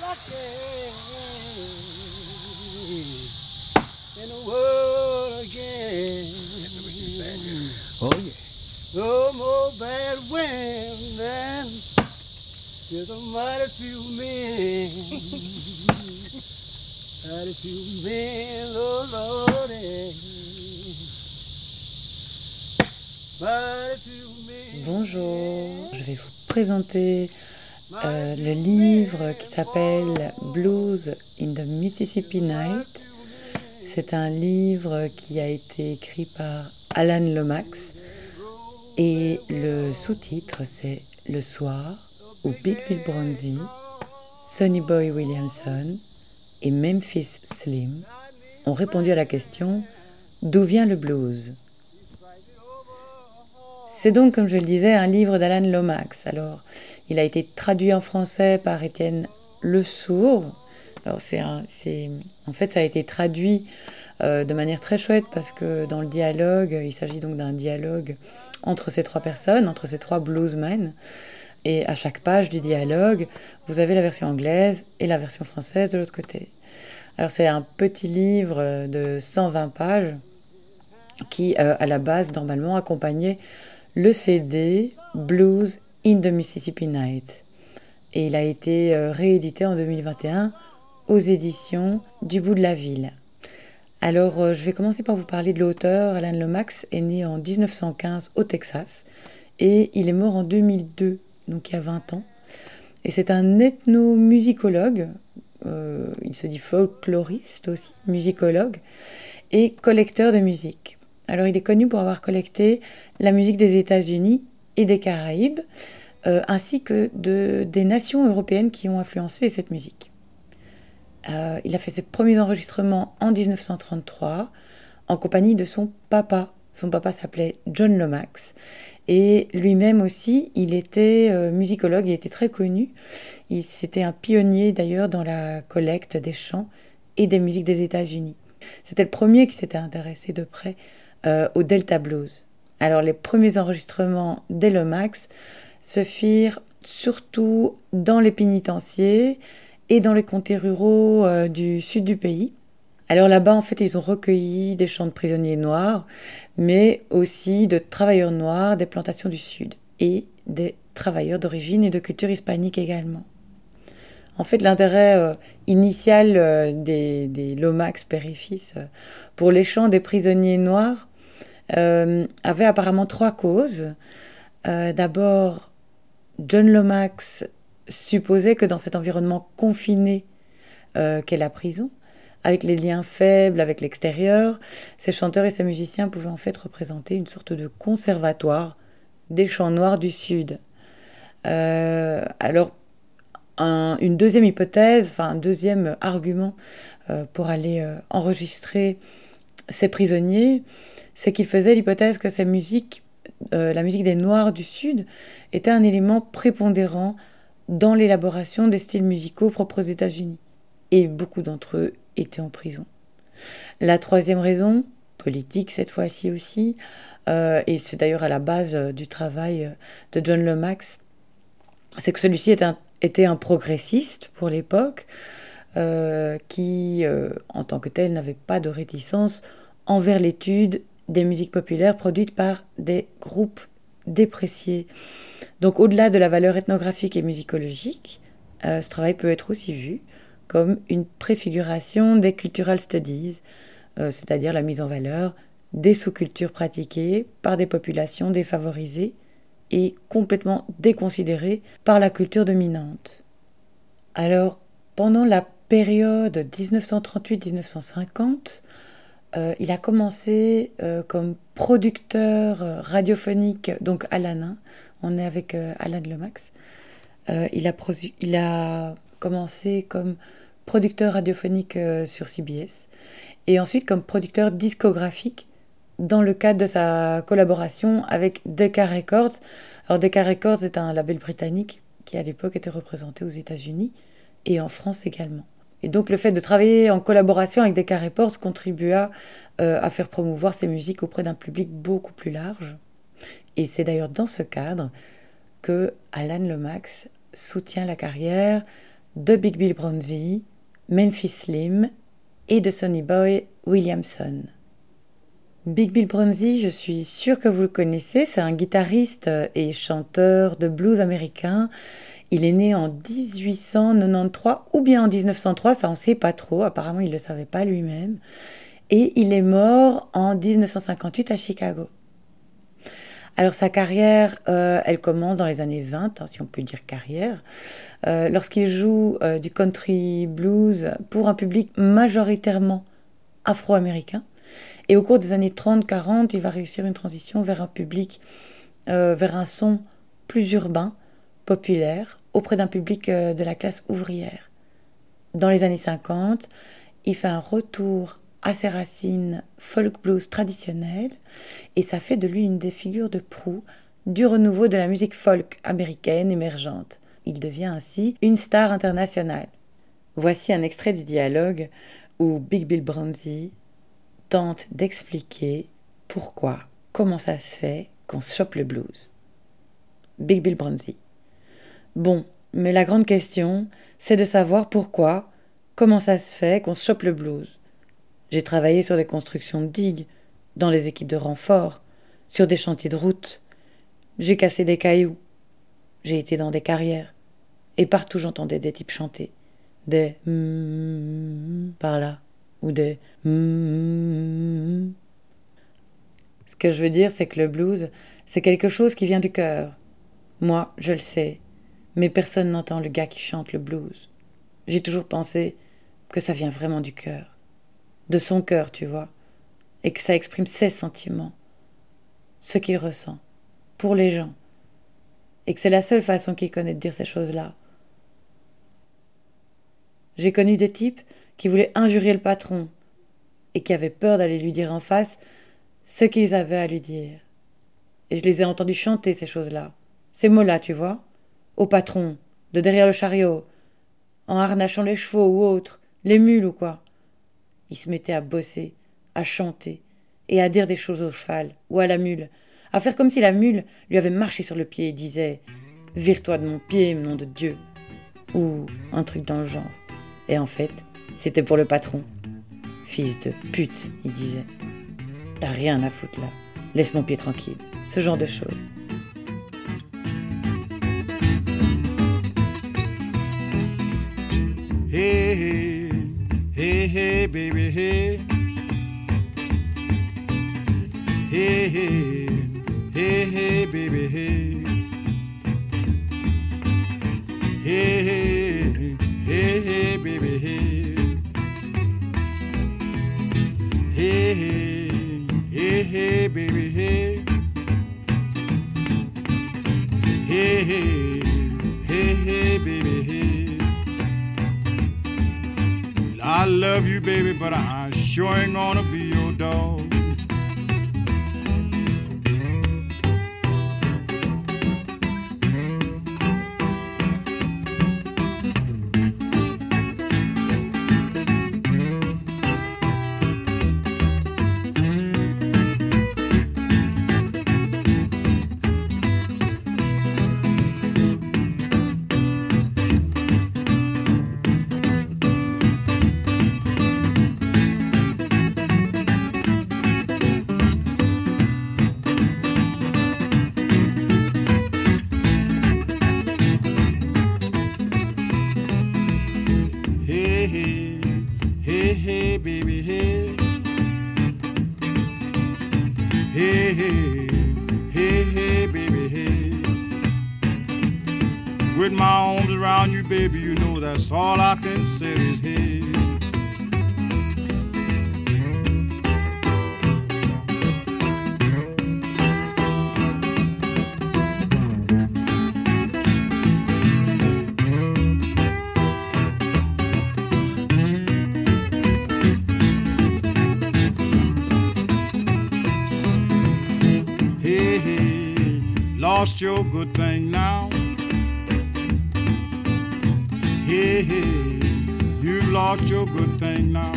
again. In the world again. Oh yeah. No more bad women. There's a mighty few men. Mighty few men, oh Lordy. Mighty few men. Bonjour, je vais vous présenter euh, le livre qui s'appelle Blues in the Mississippi Night. C'est un livre qui a été écrit par Alan Lomax et le sous-titre c'est Le soir où Big Bill Broonzy, Sonny Boy Williamson et Memphis Slim ont répondu à la question « D'où vient le blues ?» C'est donc, comme je le disais, un livre d'Alan Lomax. Alors, il a été traduit en français par Étienne Le Sourd. Alors, c'est un, c'est, en fait, ça a été traduit euh, de manière très chouette parce que dans le dialogue, il s'agit donc d'un dialogue entre ces trois personnes, entre ces trois bluesmen. Et à chaque page du dialogue, vous avez la version anglaise et la version française de l'autre côté. Alors, c'est un petit livre de cent vingt pages qui, euh, à la base, normalement, accompagnait le C D Blues in the Mississippi Night. Et il a été euh, réédité en deux mille vingt et un aux éditions du Bout de la Ville. Alors, euh, je vais commencer par vous parler de l'auteur. Alan Lomax est né en dix-neuf cent quinze au Texas et il est mort en deux mille deux, donc il y a vingt ans. Et c'est un ethnomusicologue, euh, il se dit folkloriste aussi, musicologue, et collecteur de musique. Alors, il est connu pour avoir collecté la musique des États-Unis et des Caraïbes, euh, ainsi que de, des nations européennes qui ont influencé cette musique. Euh, il a fait ses premiers enregistrements en dix-neuf cent trente-trois, en compagnie de son papa. Son papa s'appelait John Lomax, et lui-même aussi, il était euh, musicologue, il était très connu. Il, c'était un pionnier d'ailleurs dans la collecte des chants et des musiques des États-Unis. C'était le premier qui s'était intéressé de près Euh, au Delta Blues. Alors les premiers enregistrements des Lomax se firent surtout dans les pénitenciers et dans les comtés ruraux euh, du sud du pays. Alors là-bas, en fait, ils ont recueilli des chants de prisonniers noirs, mais aussi de travailleurs noirs des plantations du sud et des travailleurs d'origine et de culture hispanique également. En fait, l'intérêt euh, initial euh, des, des Lomax, père et fils, euh, pour les chants des prisonniers noirs euh, avait apparemment trois causes. Euh, d'abord, John Lomax supposait que dans cet environnement confiné euh, qu'est la prison, avec les liens faibles avec l'extérieur, ces chanteurs et ces musiciens pouvaient en fait représenter une sorte de conservatoire des chants noirs du Sud. Euh, alors, Un, une deuxième hypothèse, enfin un deuxième argument euh, pour aller euh, enregistrer ces prisonniers, c'est qu'il faisait l'hypothèse que ces musiques, euh, la musique des Noirs du Sud, était un élément prépondérant dans l'élaboration des styles musicaux propres aux États-Unis. Et beaucoup d'entre eux étaient en prison. La troisième raison, politique cette fois-ci aussi, euh, et c'est d'ailleurs à la base euh, du travail de John Lomax, c'est que celui-ci était un était un progressiste pour l'époque, euh, qui, euh, en tant que tel, n'avait pas de réticence envers l'étude des musiques populaires produites par des groupes dépréciés. Donc, au-delà de la valeur ethnographique et musicologique, euh, ce travail peut être aussi vu comme une préfiguration des cultural studies, euh, c'est-à-dire la mise en valeur des sous-cultures pratiquées par des populations défavorisées et complètement déconsidéré par la culture dominante. Alors, pendant la période dix-neuf cent trente-huit à dix-neuf cent cinquante, euh, il a commencé euh, comme producteur euh, radiophonique, donc Alan, hein, on est avec euh, Alan Lomax, euh, il, a produ- il a commencé comme producteur radiophonique euh, sur C B S, et ensuite comme producteur discographique dans le cadre de sa collaboration avec Decca Records. Alors Decca Records est un label britannique qui à l'époque était représenté aux États-Unis et en France également. Et donc le fait de travailler en collaboration avec Decca Records contribua euh, à faire promouvoir ces musiques auprès d'un public beaucoup plus large. Et c'est d'ailleurs dans ce cadre que Alan Lomax soutient la carrière de Big Bill Broonzy, Memphis Slim et de Sonny Boy Williamson. Big Bill Broonzy, je suis sûre que vous le connaissez, c'est un guitariste et chanteur de blues américain. Il est né en dix-huit cent quatre-vingt-treize ou bien en dix-neuf cent trois, ça on ne sait pas trop, apparemment il ne le savait pas lui-même. Et il est mort en dix-neuf cent cinquante-huit à Chicago. Alors sa carrière, euh, elle commence dans les années vingt, hein, si on peut dire carrière, euh, lorsqu'il joue euh, du country blues pour un public majoritairement afro-américain. Et au cours des années trente quarante, il va réussir une transition vers un public, euh, vers un son plus urbain, populaire, auprès d'un public euh, de la classe ouvrière. Dans les années cinquante, il fait un retour à ses racines folk blues traditionnelles et ça fait de lui une des figures de proue du renouveau de la musique folk américaine émergente. Il devient ainsi une star internationale. Voici un extrait du dialogue où Big Bill Broonzy tente d'expliquer pourquoi, comment ça se fait qu'on se chope le blues. Big Bill Broonzy. Bon, mais la grande question, c'est de savoir pourquoi, comment ça se fait qu'on se chope le blues. J'ai travaillé sur des constructions de digues, dans les équipes de renfort, sur des chantiers de route. J'ai cassé des cailloux. J'ai été dans des carrières. Et partout j'entendais des types chanter. Des mm par là, ou des mm. Ce que je veux dire, c'est que le blues, c'est quelque chose qui vient du cœur. Moi, je le sais, mais personne n'entend le gars qui chante le blues. J'ai toujours pensé que ça vient vraiment du cœur. De son cœur, tu vois, et que ça exprime ses sentiments, ce qu'il ressent, pour les gens, et que c'est la seule façon qu'il connaît de dire ces choses-là. J'ai connu des types qui voulaient injurier le patron, et qui avaient peur d'aller lui dire en face ce qu'ils avaient à lui dire. Et je les ai entendus chanter ces choses-là, ces mots-là, tu vois, au patron, de derrière le chariot, en harnachant les chevaux ou autres, les mules ou quoi. Il se mettait à bosser, à chanter, et à dire des choses au cheval ou à la mule, à faire comme si la mule lui avait marché sur le pied et disait « Vire-toi de mon pied, nom de Dieu !» ou un truc dans le genre. Et en fait, c'était pour le patron. « Fils de pute !» il disait. « T'as rien à foutre là, laisse mon pied tranquille. » Ce genre de choses. Hey, hey. Hey, hey, baby, hey. Hey, hey, hey, hey, baby, hey. Hey, hey, hey, hey, baby, hey. Hey, hey, hey, hey, baby, hey. Hey, hey, hey, hey, baby, hey. I love you, baby, but I sure ain't gonna be your dog. With my arms around you, baby, you know that's all I can say is hey. Hey, hey, lost your good thing now. Hey, hey, you lost your good thing now.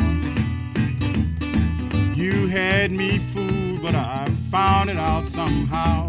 You had me fooled, but I found it out somehow.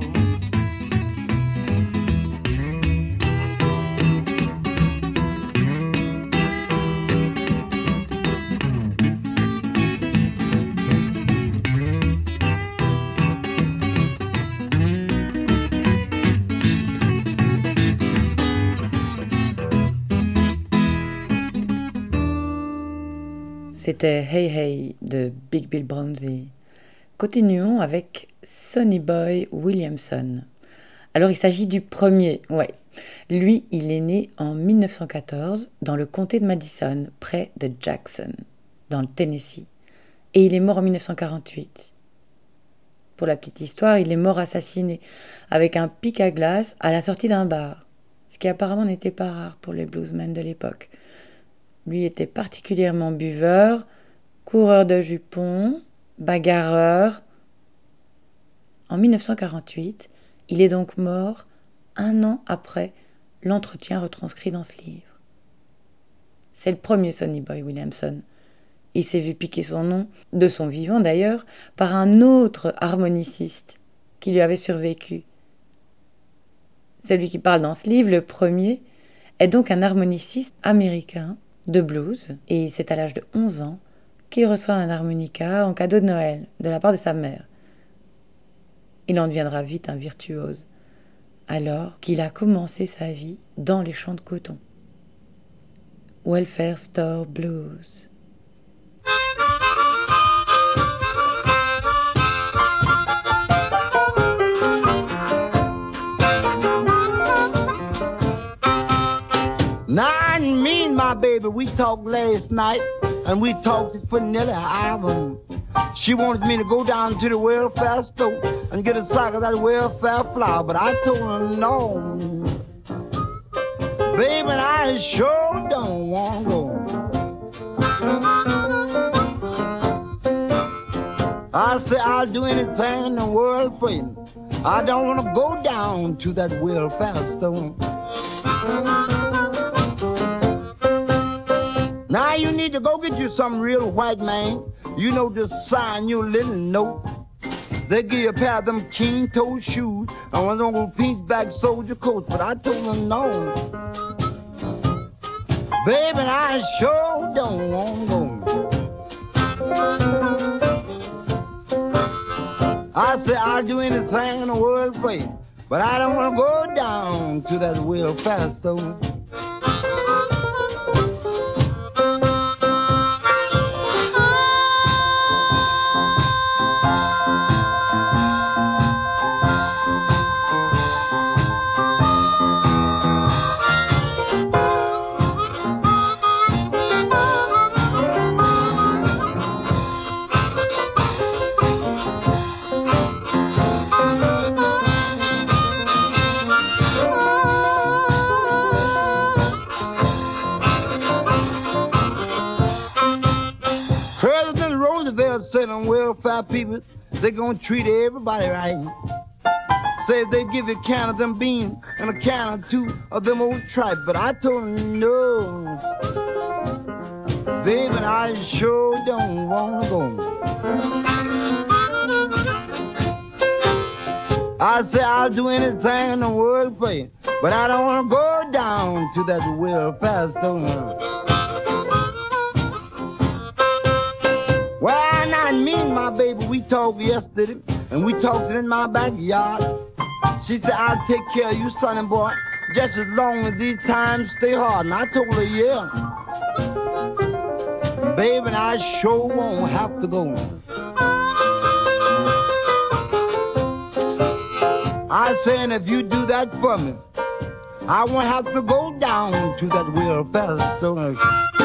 C'était Hey Hey de Big Bill Brownzy. Continuons avec Sonny Boy Williamson. Alors il s'agit du premier, ouais. Lui, il est né en mille neuf cent quatorze dans le comté de Madison, près de Jackson, dans le Tennessee. Et il est mort en mille neuf cent quarante-huit. Pour la petite histoire, il est mort assassiné avec un pic à glace à la sortie d'un bar, ce qui apparemment n'était pas rare pour les bluesmen de l'époque. Lui était particulièrement buveur, coureur de jupons, bagarreur. En mille neuf cent quarante-huit, il est donc mort un an après l'entretien retranscrit dans ce livre. C'est le premier Sonny Boy Williamson. Il s'est vu piquer son nom, de son vivant d'ailleurs, par un autre harmoniciste qui lui avait survécu. Celui qui parle dans ce livre, le premier, est donc un harmoniciste américain de blues, et c'est à l'âge de onze ans qu'il reçoit un harmonica en cadeau de Noël de la part de sa mère. Il en deviendra vite un virtuose, alors qu'il a commencé sa vie dans les champs de coton. Welfare Store Blues. Now, me and my baby, we talked last night, and we talked for nearly an hour. She wanted me to go down to the welfare store and get a sack of that welfare flour, but I told her no. Baby, I sure don't want to go. I said I'll do anything in the world for you. I don't want to go down to that welfare store. Now you need to go get you some real white man. You know, just sign your little note. They give you a pair of them king-toe shoes and one of them pink back soldier coats, but I told them no. Baby, I sure don't want to go. I said I'll do anything in the world for you, but I don't want to go down to that welfare store. Said on welfare people, they gonna treat everybody right. Say they give you a can of them beans and a can or two of them old tripe, but I told them no. Baby, I sure don't wanna go. I say I'll do anything in the world for you, but I don't wanna go down to that welfare store. Well, not me and my baby, we talked yesterday, and we talked in my backyard. She said, I'll take care of you, sonny boy, just as long as these times stay hard. And I told her, yeah. Baby, I sure won't have to go. I said, if you do that for me, I won't have to go down to that welfare store.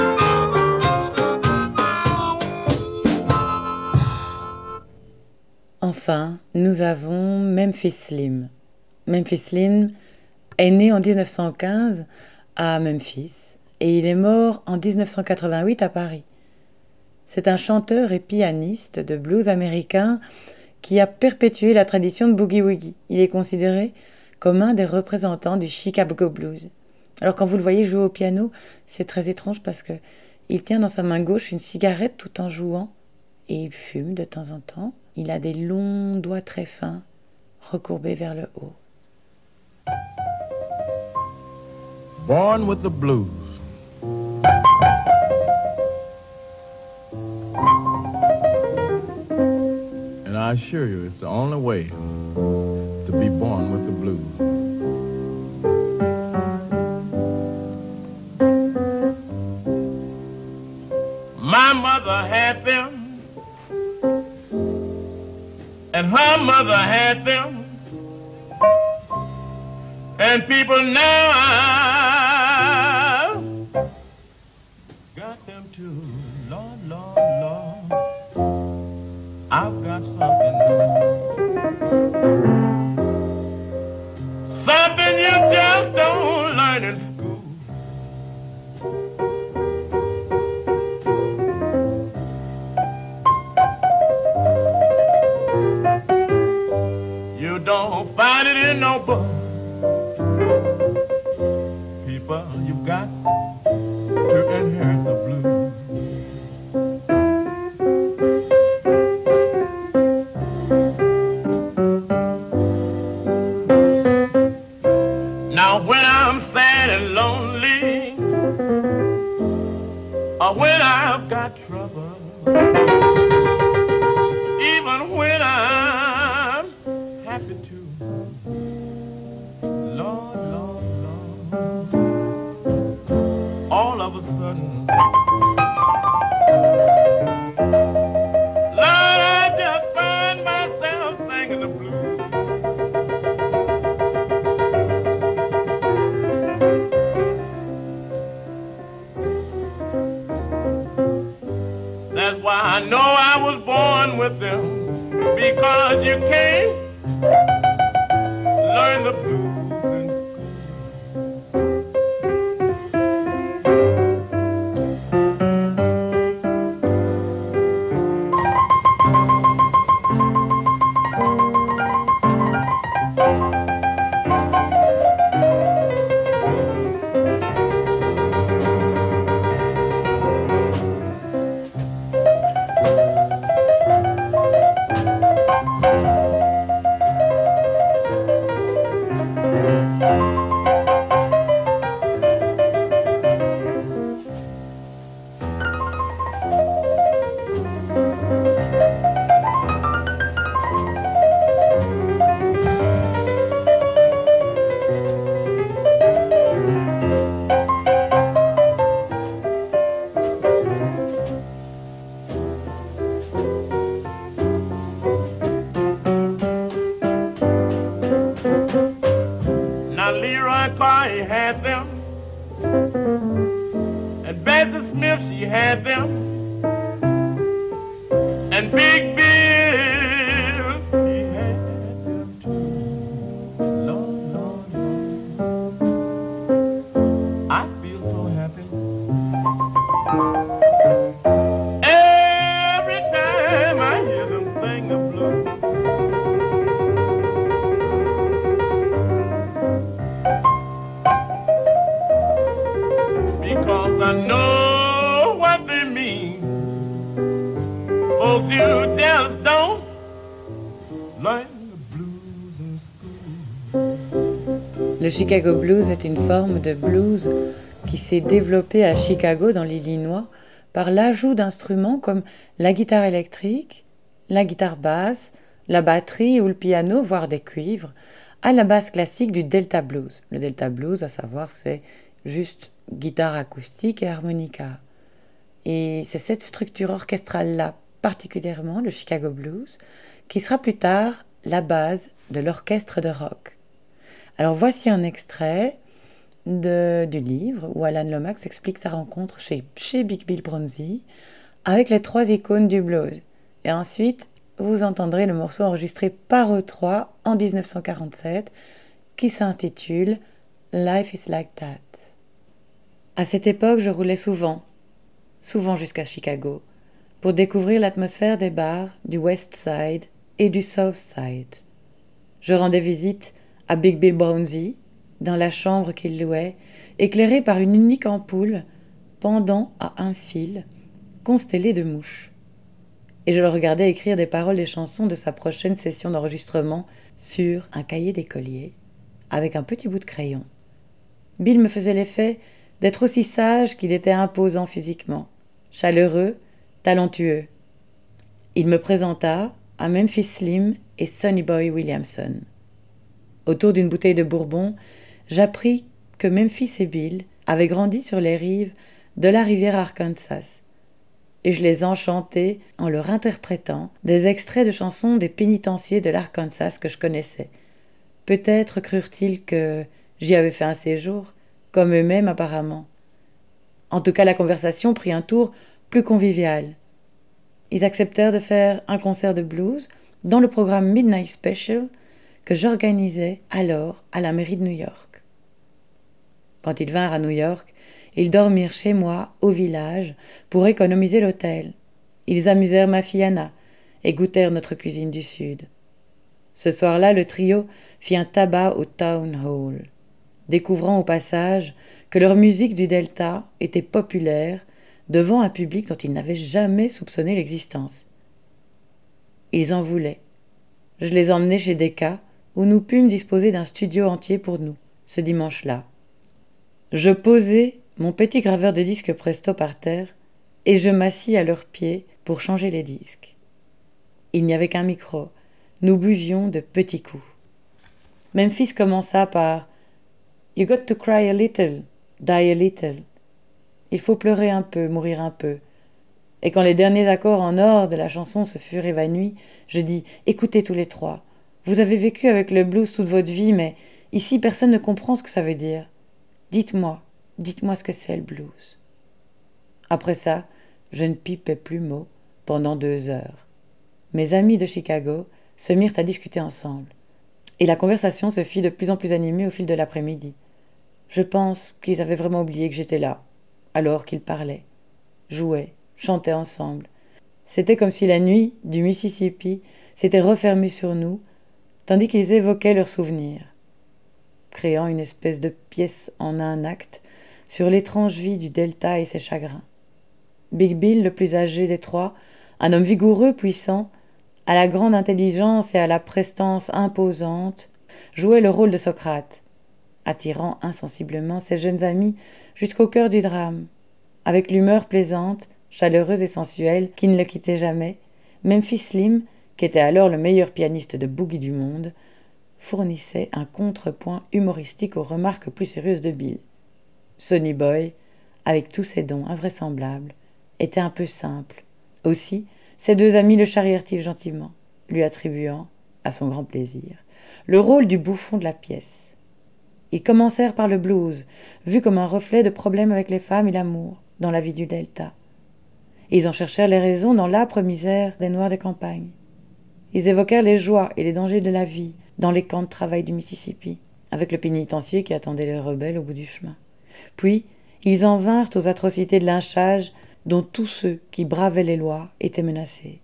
Enfin, nous avons Memphis Slim. Memphis Slim est né en dix-neuf cent quinze à Memphis et il est mort en dix-neuf cent quatre-vingt-huit à Paris. C'est un chanteur et pianiste de blues américain qui a perpétué la tradition de boogie-woogie. Il est considéré comme un des représentants du Chicago Blues. Alors quand vous le voyez jouer au piano, c'est très étrange parce que il tient dans sa main gauche une cigarette tout en jouant et il fume de temps en temps. Il a des longs doigts très fins, recourbés vers le haut. Born with the blues. And I assure you, it's the only way to be born with the blues. My My mother had them, and her mother had them, and people now got them too. Lord, Lord, Lord, I've got something new. Something you just don't learn in school. You don't find it in no book. People, you've got to inherit the blues. Now when I'm sad and lonely, or when I've got trouble, even when I'm happy too, Lord, Lord, Lord, all of a sudden, Lord, I just find myself singing the blues. That's why I know I was born with them, because you can't learn the blues in school. Now Leroy Carey had them, and Bessie Smith, she had them, and Big Bill, he had them too. Lord, Lord, Lord, I feel so happy every time I hear them sing the blues. Because I know what they mean. Folks, you just don't learn the blues in school. Le Chicago Blues est une forme de blues qui s'est développée à Chicago, dans l'Illinois, par l'ajout d'instruments comme la guitare électrique, la guitare basse, la batterie ou le piano, voire des cuivres, à la base classique du Delta Blues. Le Delta Blues, à savoir, c'est juste guitare acoustique et harmonica. Et c'est cette structure orchestrale-là, particulièrement le Chicago Blues, qui sera plus tard la base de l'orchestre de rock. Alors voici un extrait de, du livre où Alan Lomax explique sa rencontre chez, chez Big Bill Broonzy avec les trois icônes du blues. Et ensuite, vous entendrez le morceau enregistré par eux trois en dix-neuf cent quarante-sept qui s'intitule « Life is like that ». À cette époque, je roulais souvent, souvent jusqu'à Chicago, pour découvrir l'atmosphère des bars du West Side et du South Side. Je rendais visite à Big Bill Broonzy, dans la chambre qu'il louait, éclairée par une unique ampoule, pendant à un fil, constellée de mouches. Et je le regardais écrire des paroles des chansons de sa prochaine session d'enregistrement sur un cahier d'écolier, avec un petit bout de crayon. Bill me faisait l'effet d'être aussi sage qu'il était imposant physiquement, chaleureux, talentueux. Il me présenta à Memphis Slim et Sonny Boy Williamson. Autour d'une bouteille de bourbon, j'appris que Memphis et Bill avaient grandi sur les rives de la rivière Arkansas. et je les enchantais en leur interprétant des extraits de chansons des pénitenciers de l'Arkansas que je connaissais. Peut-être crurent-ils que j'y avais fait un séjour, comme eux-mêmes apparemment. En tout cas, la conversation prit un tour plus convivial. Ils acceptèrent de faire un concert de blues dans le programme Midnight Special que j'organisais alors à la mairie de New York. Quand ils vinrent à New York, ils dormirent chez moi, au village, pour économiser l'hôtel. Ils amusèrent ma fille Anna et goûtèrent notre cuisine du Sud. Ce soir-là, le trio fit un tabac au Town Hall, découvrant au passage que leur musique du Delta était populaire devant un public dont ils n'avaient jamais soupçonné l'existence. Ils en voulaient. Je les emmenai chez Decca, où nous pûmes disposer d'un studio entier pour nous, ce dimanche-là. Je posai mon petit graveur de disques Presto par terre et je m'assis à leurs pieds pour changer les disques. Il n'y avait qu'un micro. Nous buvions de petits coups. Memphis commença par « You got to cry a little, die a little ». Il faut pleurer un peu, mourir un peu. Et quand les derniers accords en or de la chanson se furent évanouis, je dis « Écoutez tous les trois, vous avez vécu avec le blues toute votre vie, mais ici personne ne comprend ce que ça veut dire. Dites-moi, dites-moi ce que c'est le blues. » Après ça, je ne pipais plus mot pendant deux heures. Mes amis de Chicago se mirent à discuter ensemble. Et la conversation se fit de plus en plus animée au fil de l'après-midi. Je pense qu'ils avaient vraiment oublié que j'étais là, alors qu'ils parlaient, jouaient, chantaient ensemble. C'était comme si la nuit du Mississippi s'était refermée sur nous, tandis qu'ils évoquaient leurs souvenirs, créant une espèce de pièce en un acte sur l'étrange vie du Delta et ses chagrins. Big Bill, le plus âgé des trois, un homme vigoureux, puissant, à la grande intelligence et à la prestance imposante, jouait le rôle de Socrate, attirant insensiblement ses jeunes amis jusqu'au cœur du drame. Avec l'humeur plaisante, chaleureuse et sensuelle qui ne le quittait jamais, Memphis Slim, qui était alors le meilleur pianiste de boogie du monde, fournissait un contrepoint humoristique aux remarques plus sérieuses de Bill. Sonny Boy, avec tous ses dons invraisemblables, était un peu simple. Aussi, ses deux amis le charrièrent-ils gentiment, lui attribuant, à son grand plaisir, le rôle du bouffon de la pièce. Ils commencèrent par le blues, vu comme un reflet de problèmes avec les femmes et l'amour dans la vie du Delta. Ils en cherchèrent les raisons dans l'âpre misère des Noirs de campagne. Ils évoquèrent les joies et les dangers de la vie dans les camps de travail du Mississippi, avec le pénitencier qui attendait les rebelles au bout du chemin. Puis, ils en vinrent aux atrocités de lynchage dont tous ceux qui bravaient les lois étaient menacés.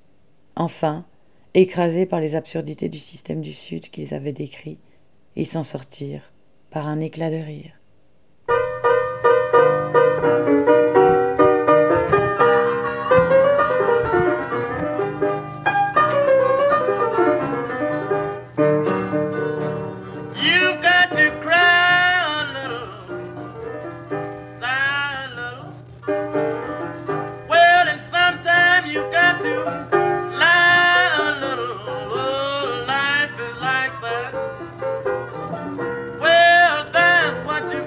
Enfin, écrasés par les absurdités du système du Sud qu'ils avaient décrit, ils s'en sortirent par un éclat de rire. What you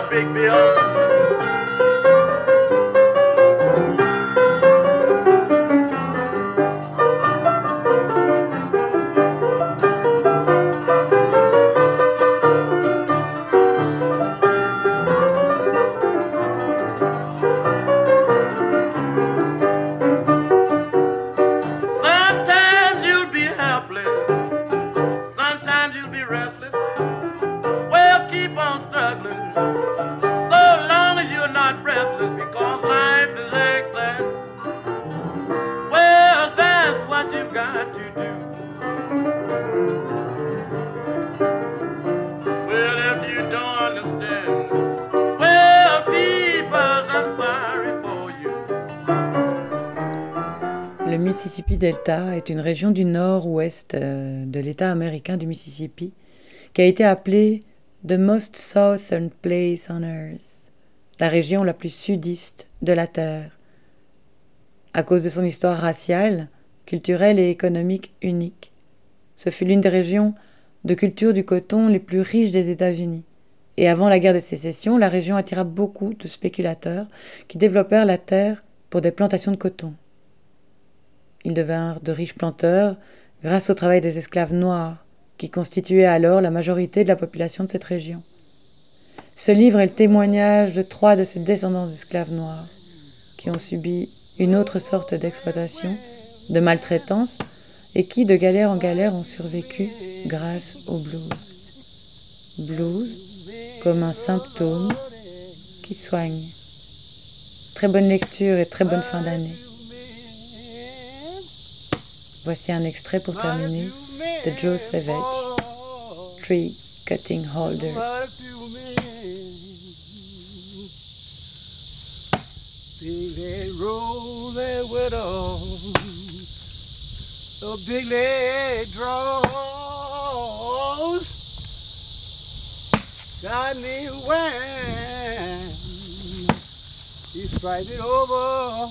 a big bill. Le Mississippi Delta est une région du nord-ouest de l'État américain du Mississippi qui a été appelée « The most southern place on earth », la région la plus sudiste de la Terre, à cause de son histoire raciale, culturelle et économique unique. Ce fut l'une des régions de culture du coton les plus riches des États-Unis. Et avant la guerre de sécession, la région attira beaucoup de spéculateurs qui développèrent la terre pour des plantations de coton. Ils devinrent de riches planteurs grâce au travail des esclaves noirs, qui constituaient alors la majorité de la population de cette région. Ce livre est le témoignage de trois de ces descendants d'esclaves noirs, qui ont subi une autre sorte d'exploitation, de maltraitance, et qui, de galère en galère, ont survécu grâce au blues. Blues comme un symptôme qui soigne. Très bonne lecture et très bonne fin d'année. Voici un extrait pour terminer de Joe Savage, Tree Cutting Holder. Big leg rolling with a, a big leg draws. Got me when he striped it over.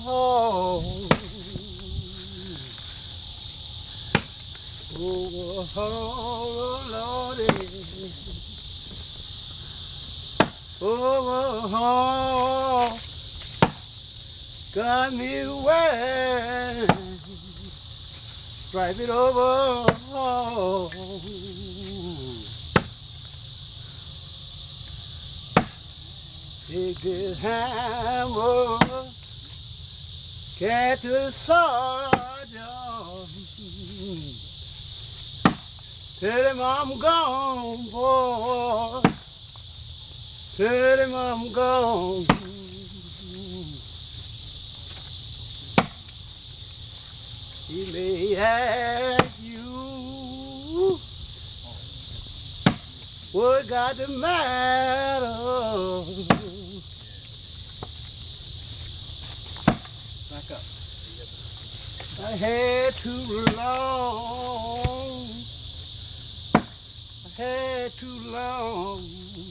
Oh, oh, Lordy. Oh, oh, got me wet. Stripe it over. Oh. Take this hammer, get the sergeant. Tell him I'm gone, boy. Tell him I'm gone. He may ask you what got the matter. Back up. I had too long. I had too long.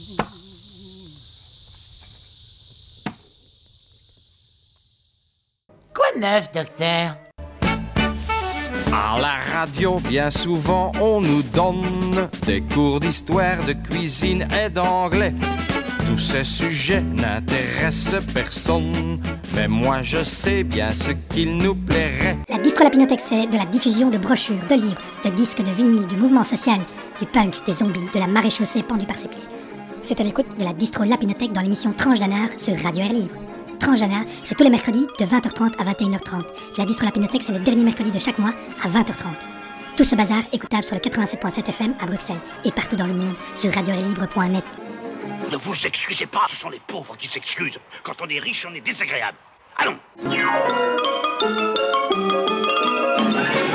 Quoi de neuf, docteur? À la radio, bien souvent, on nous donne des cours d'histoire, de cuisine et d'anglais. Tous ces sujets n'intéressent personne, mais moi je sais bien ce qu'il nous plairait. La Distro Lapinothèque, c'est de la diffusion de brochures, de livres, de disques de vinyle, du mouvement social, du punk, des zombies, de la maréchaussée pendue par ses pieds. C'est à l'écoute de la Distro Lapinothèque dans l'émission Tranche d'Anard sur Radio Air Libre. Tranche d'Anard, c'est tous les mercredis de vingt heures trente à vingt et une heures trente. Et la Distro Lapinothèque, c'est le dernier mercredi de chaque mois à vingt heures trente. Tout ce bazar écoutable sur le quatre-vingt-sept virgule sept F M à Bruxelles et partout dans le monde sur radio air libre point net. Ne vous excusez pas, ce sont les pauvres qui s'excusent. Quand on est riche, on est désagréable. Allons.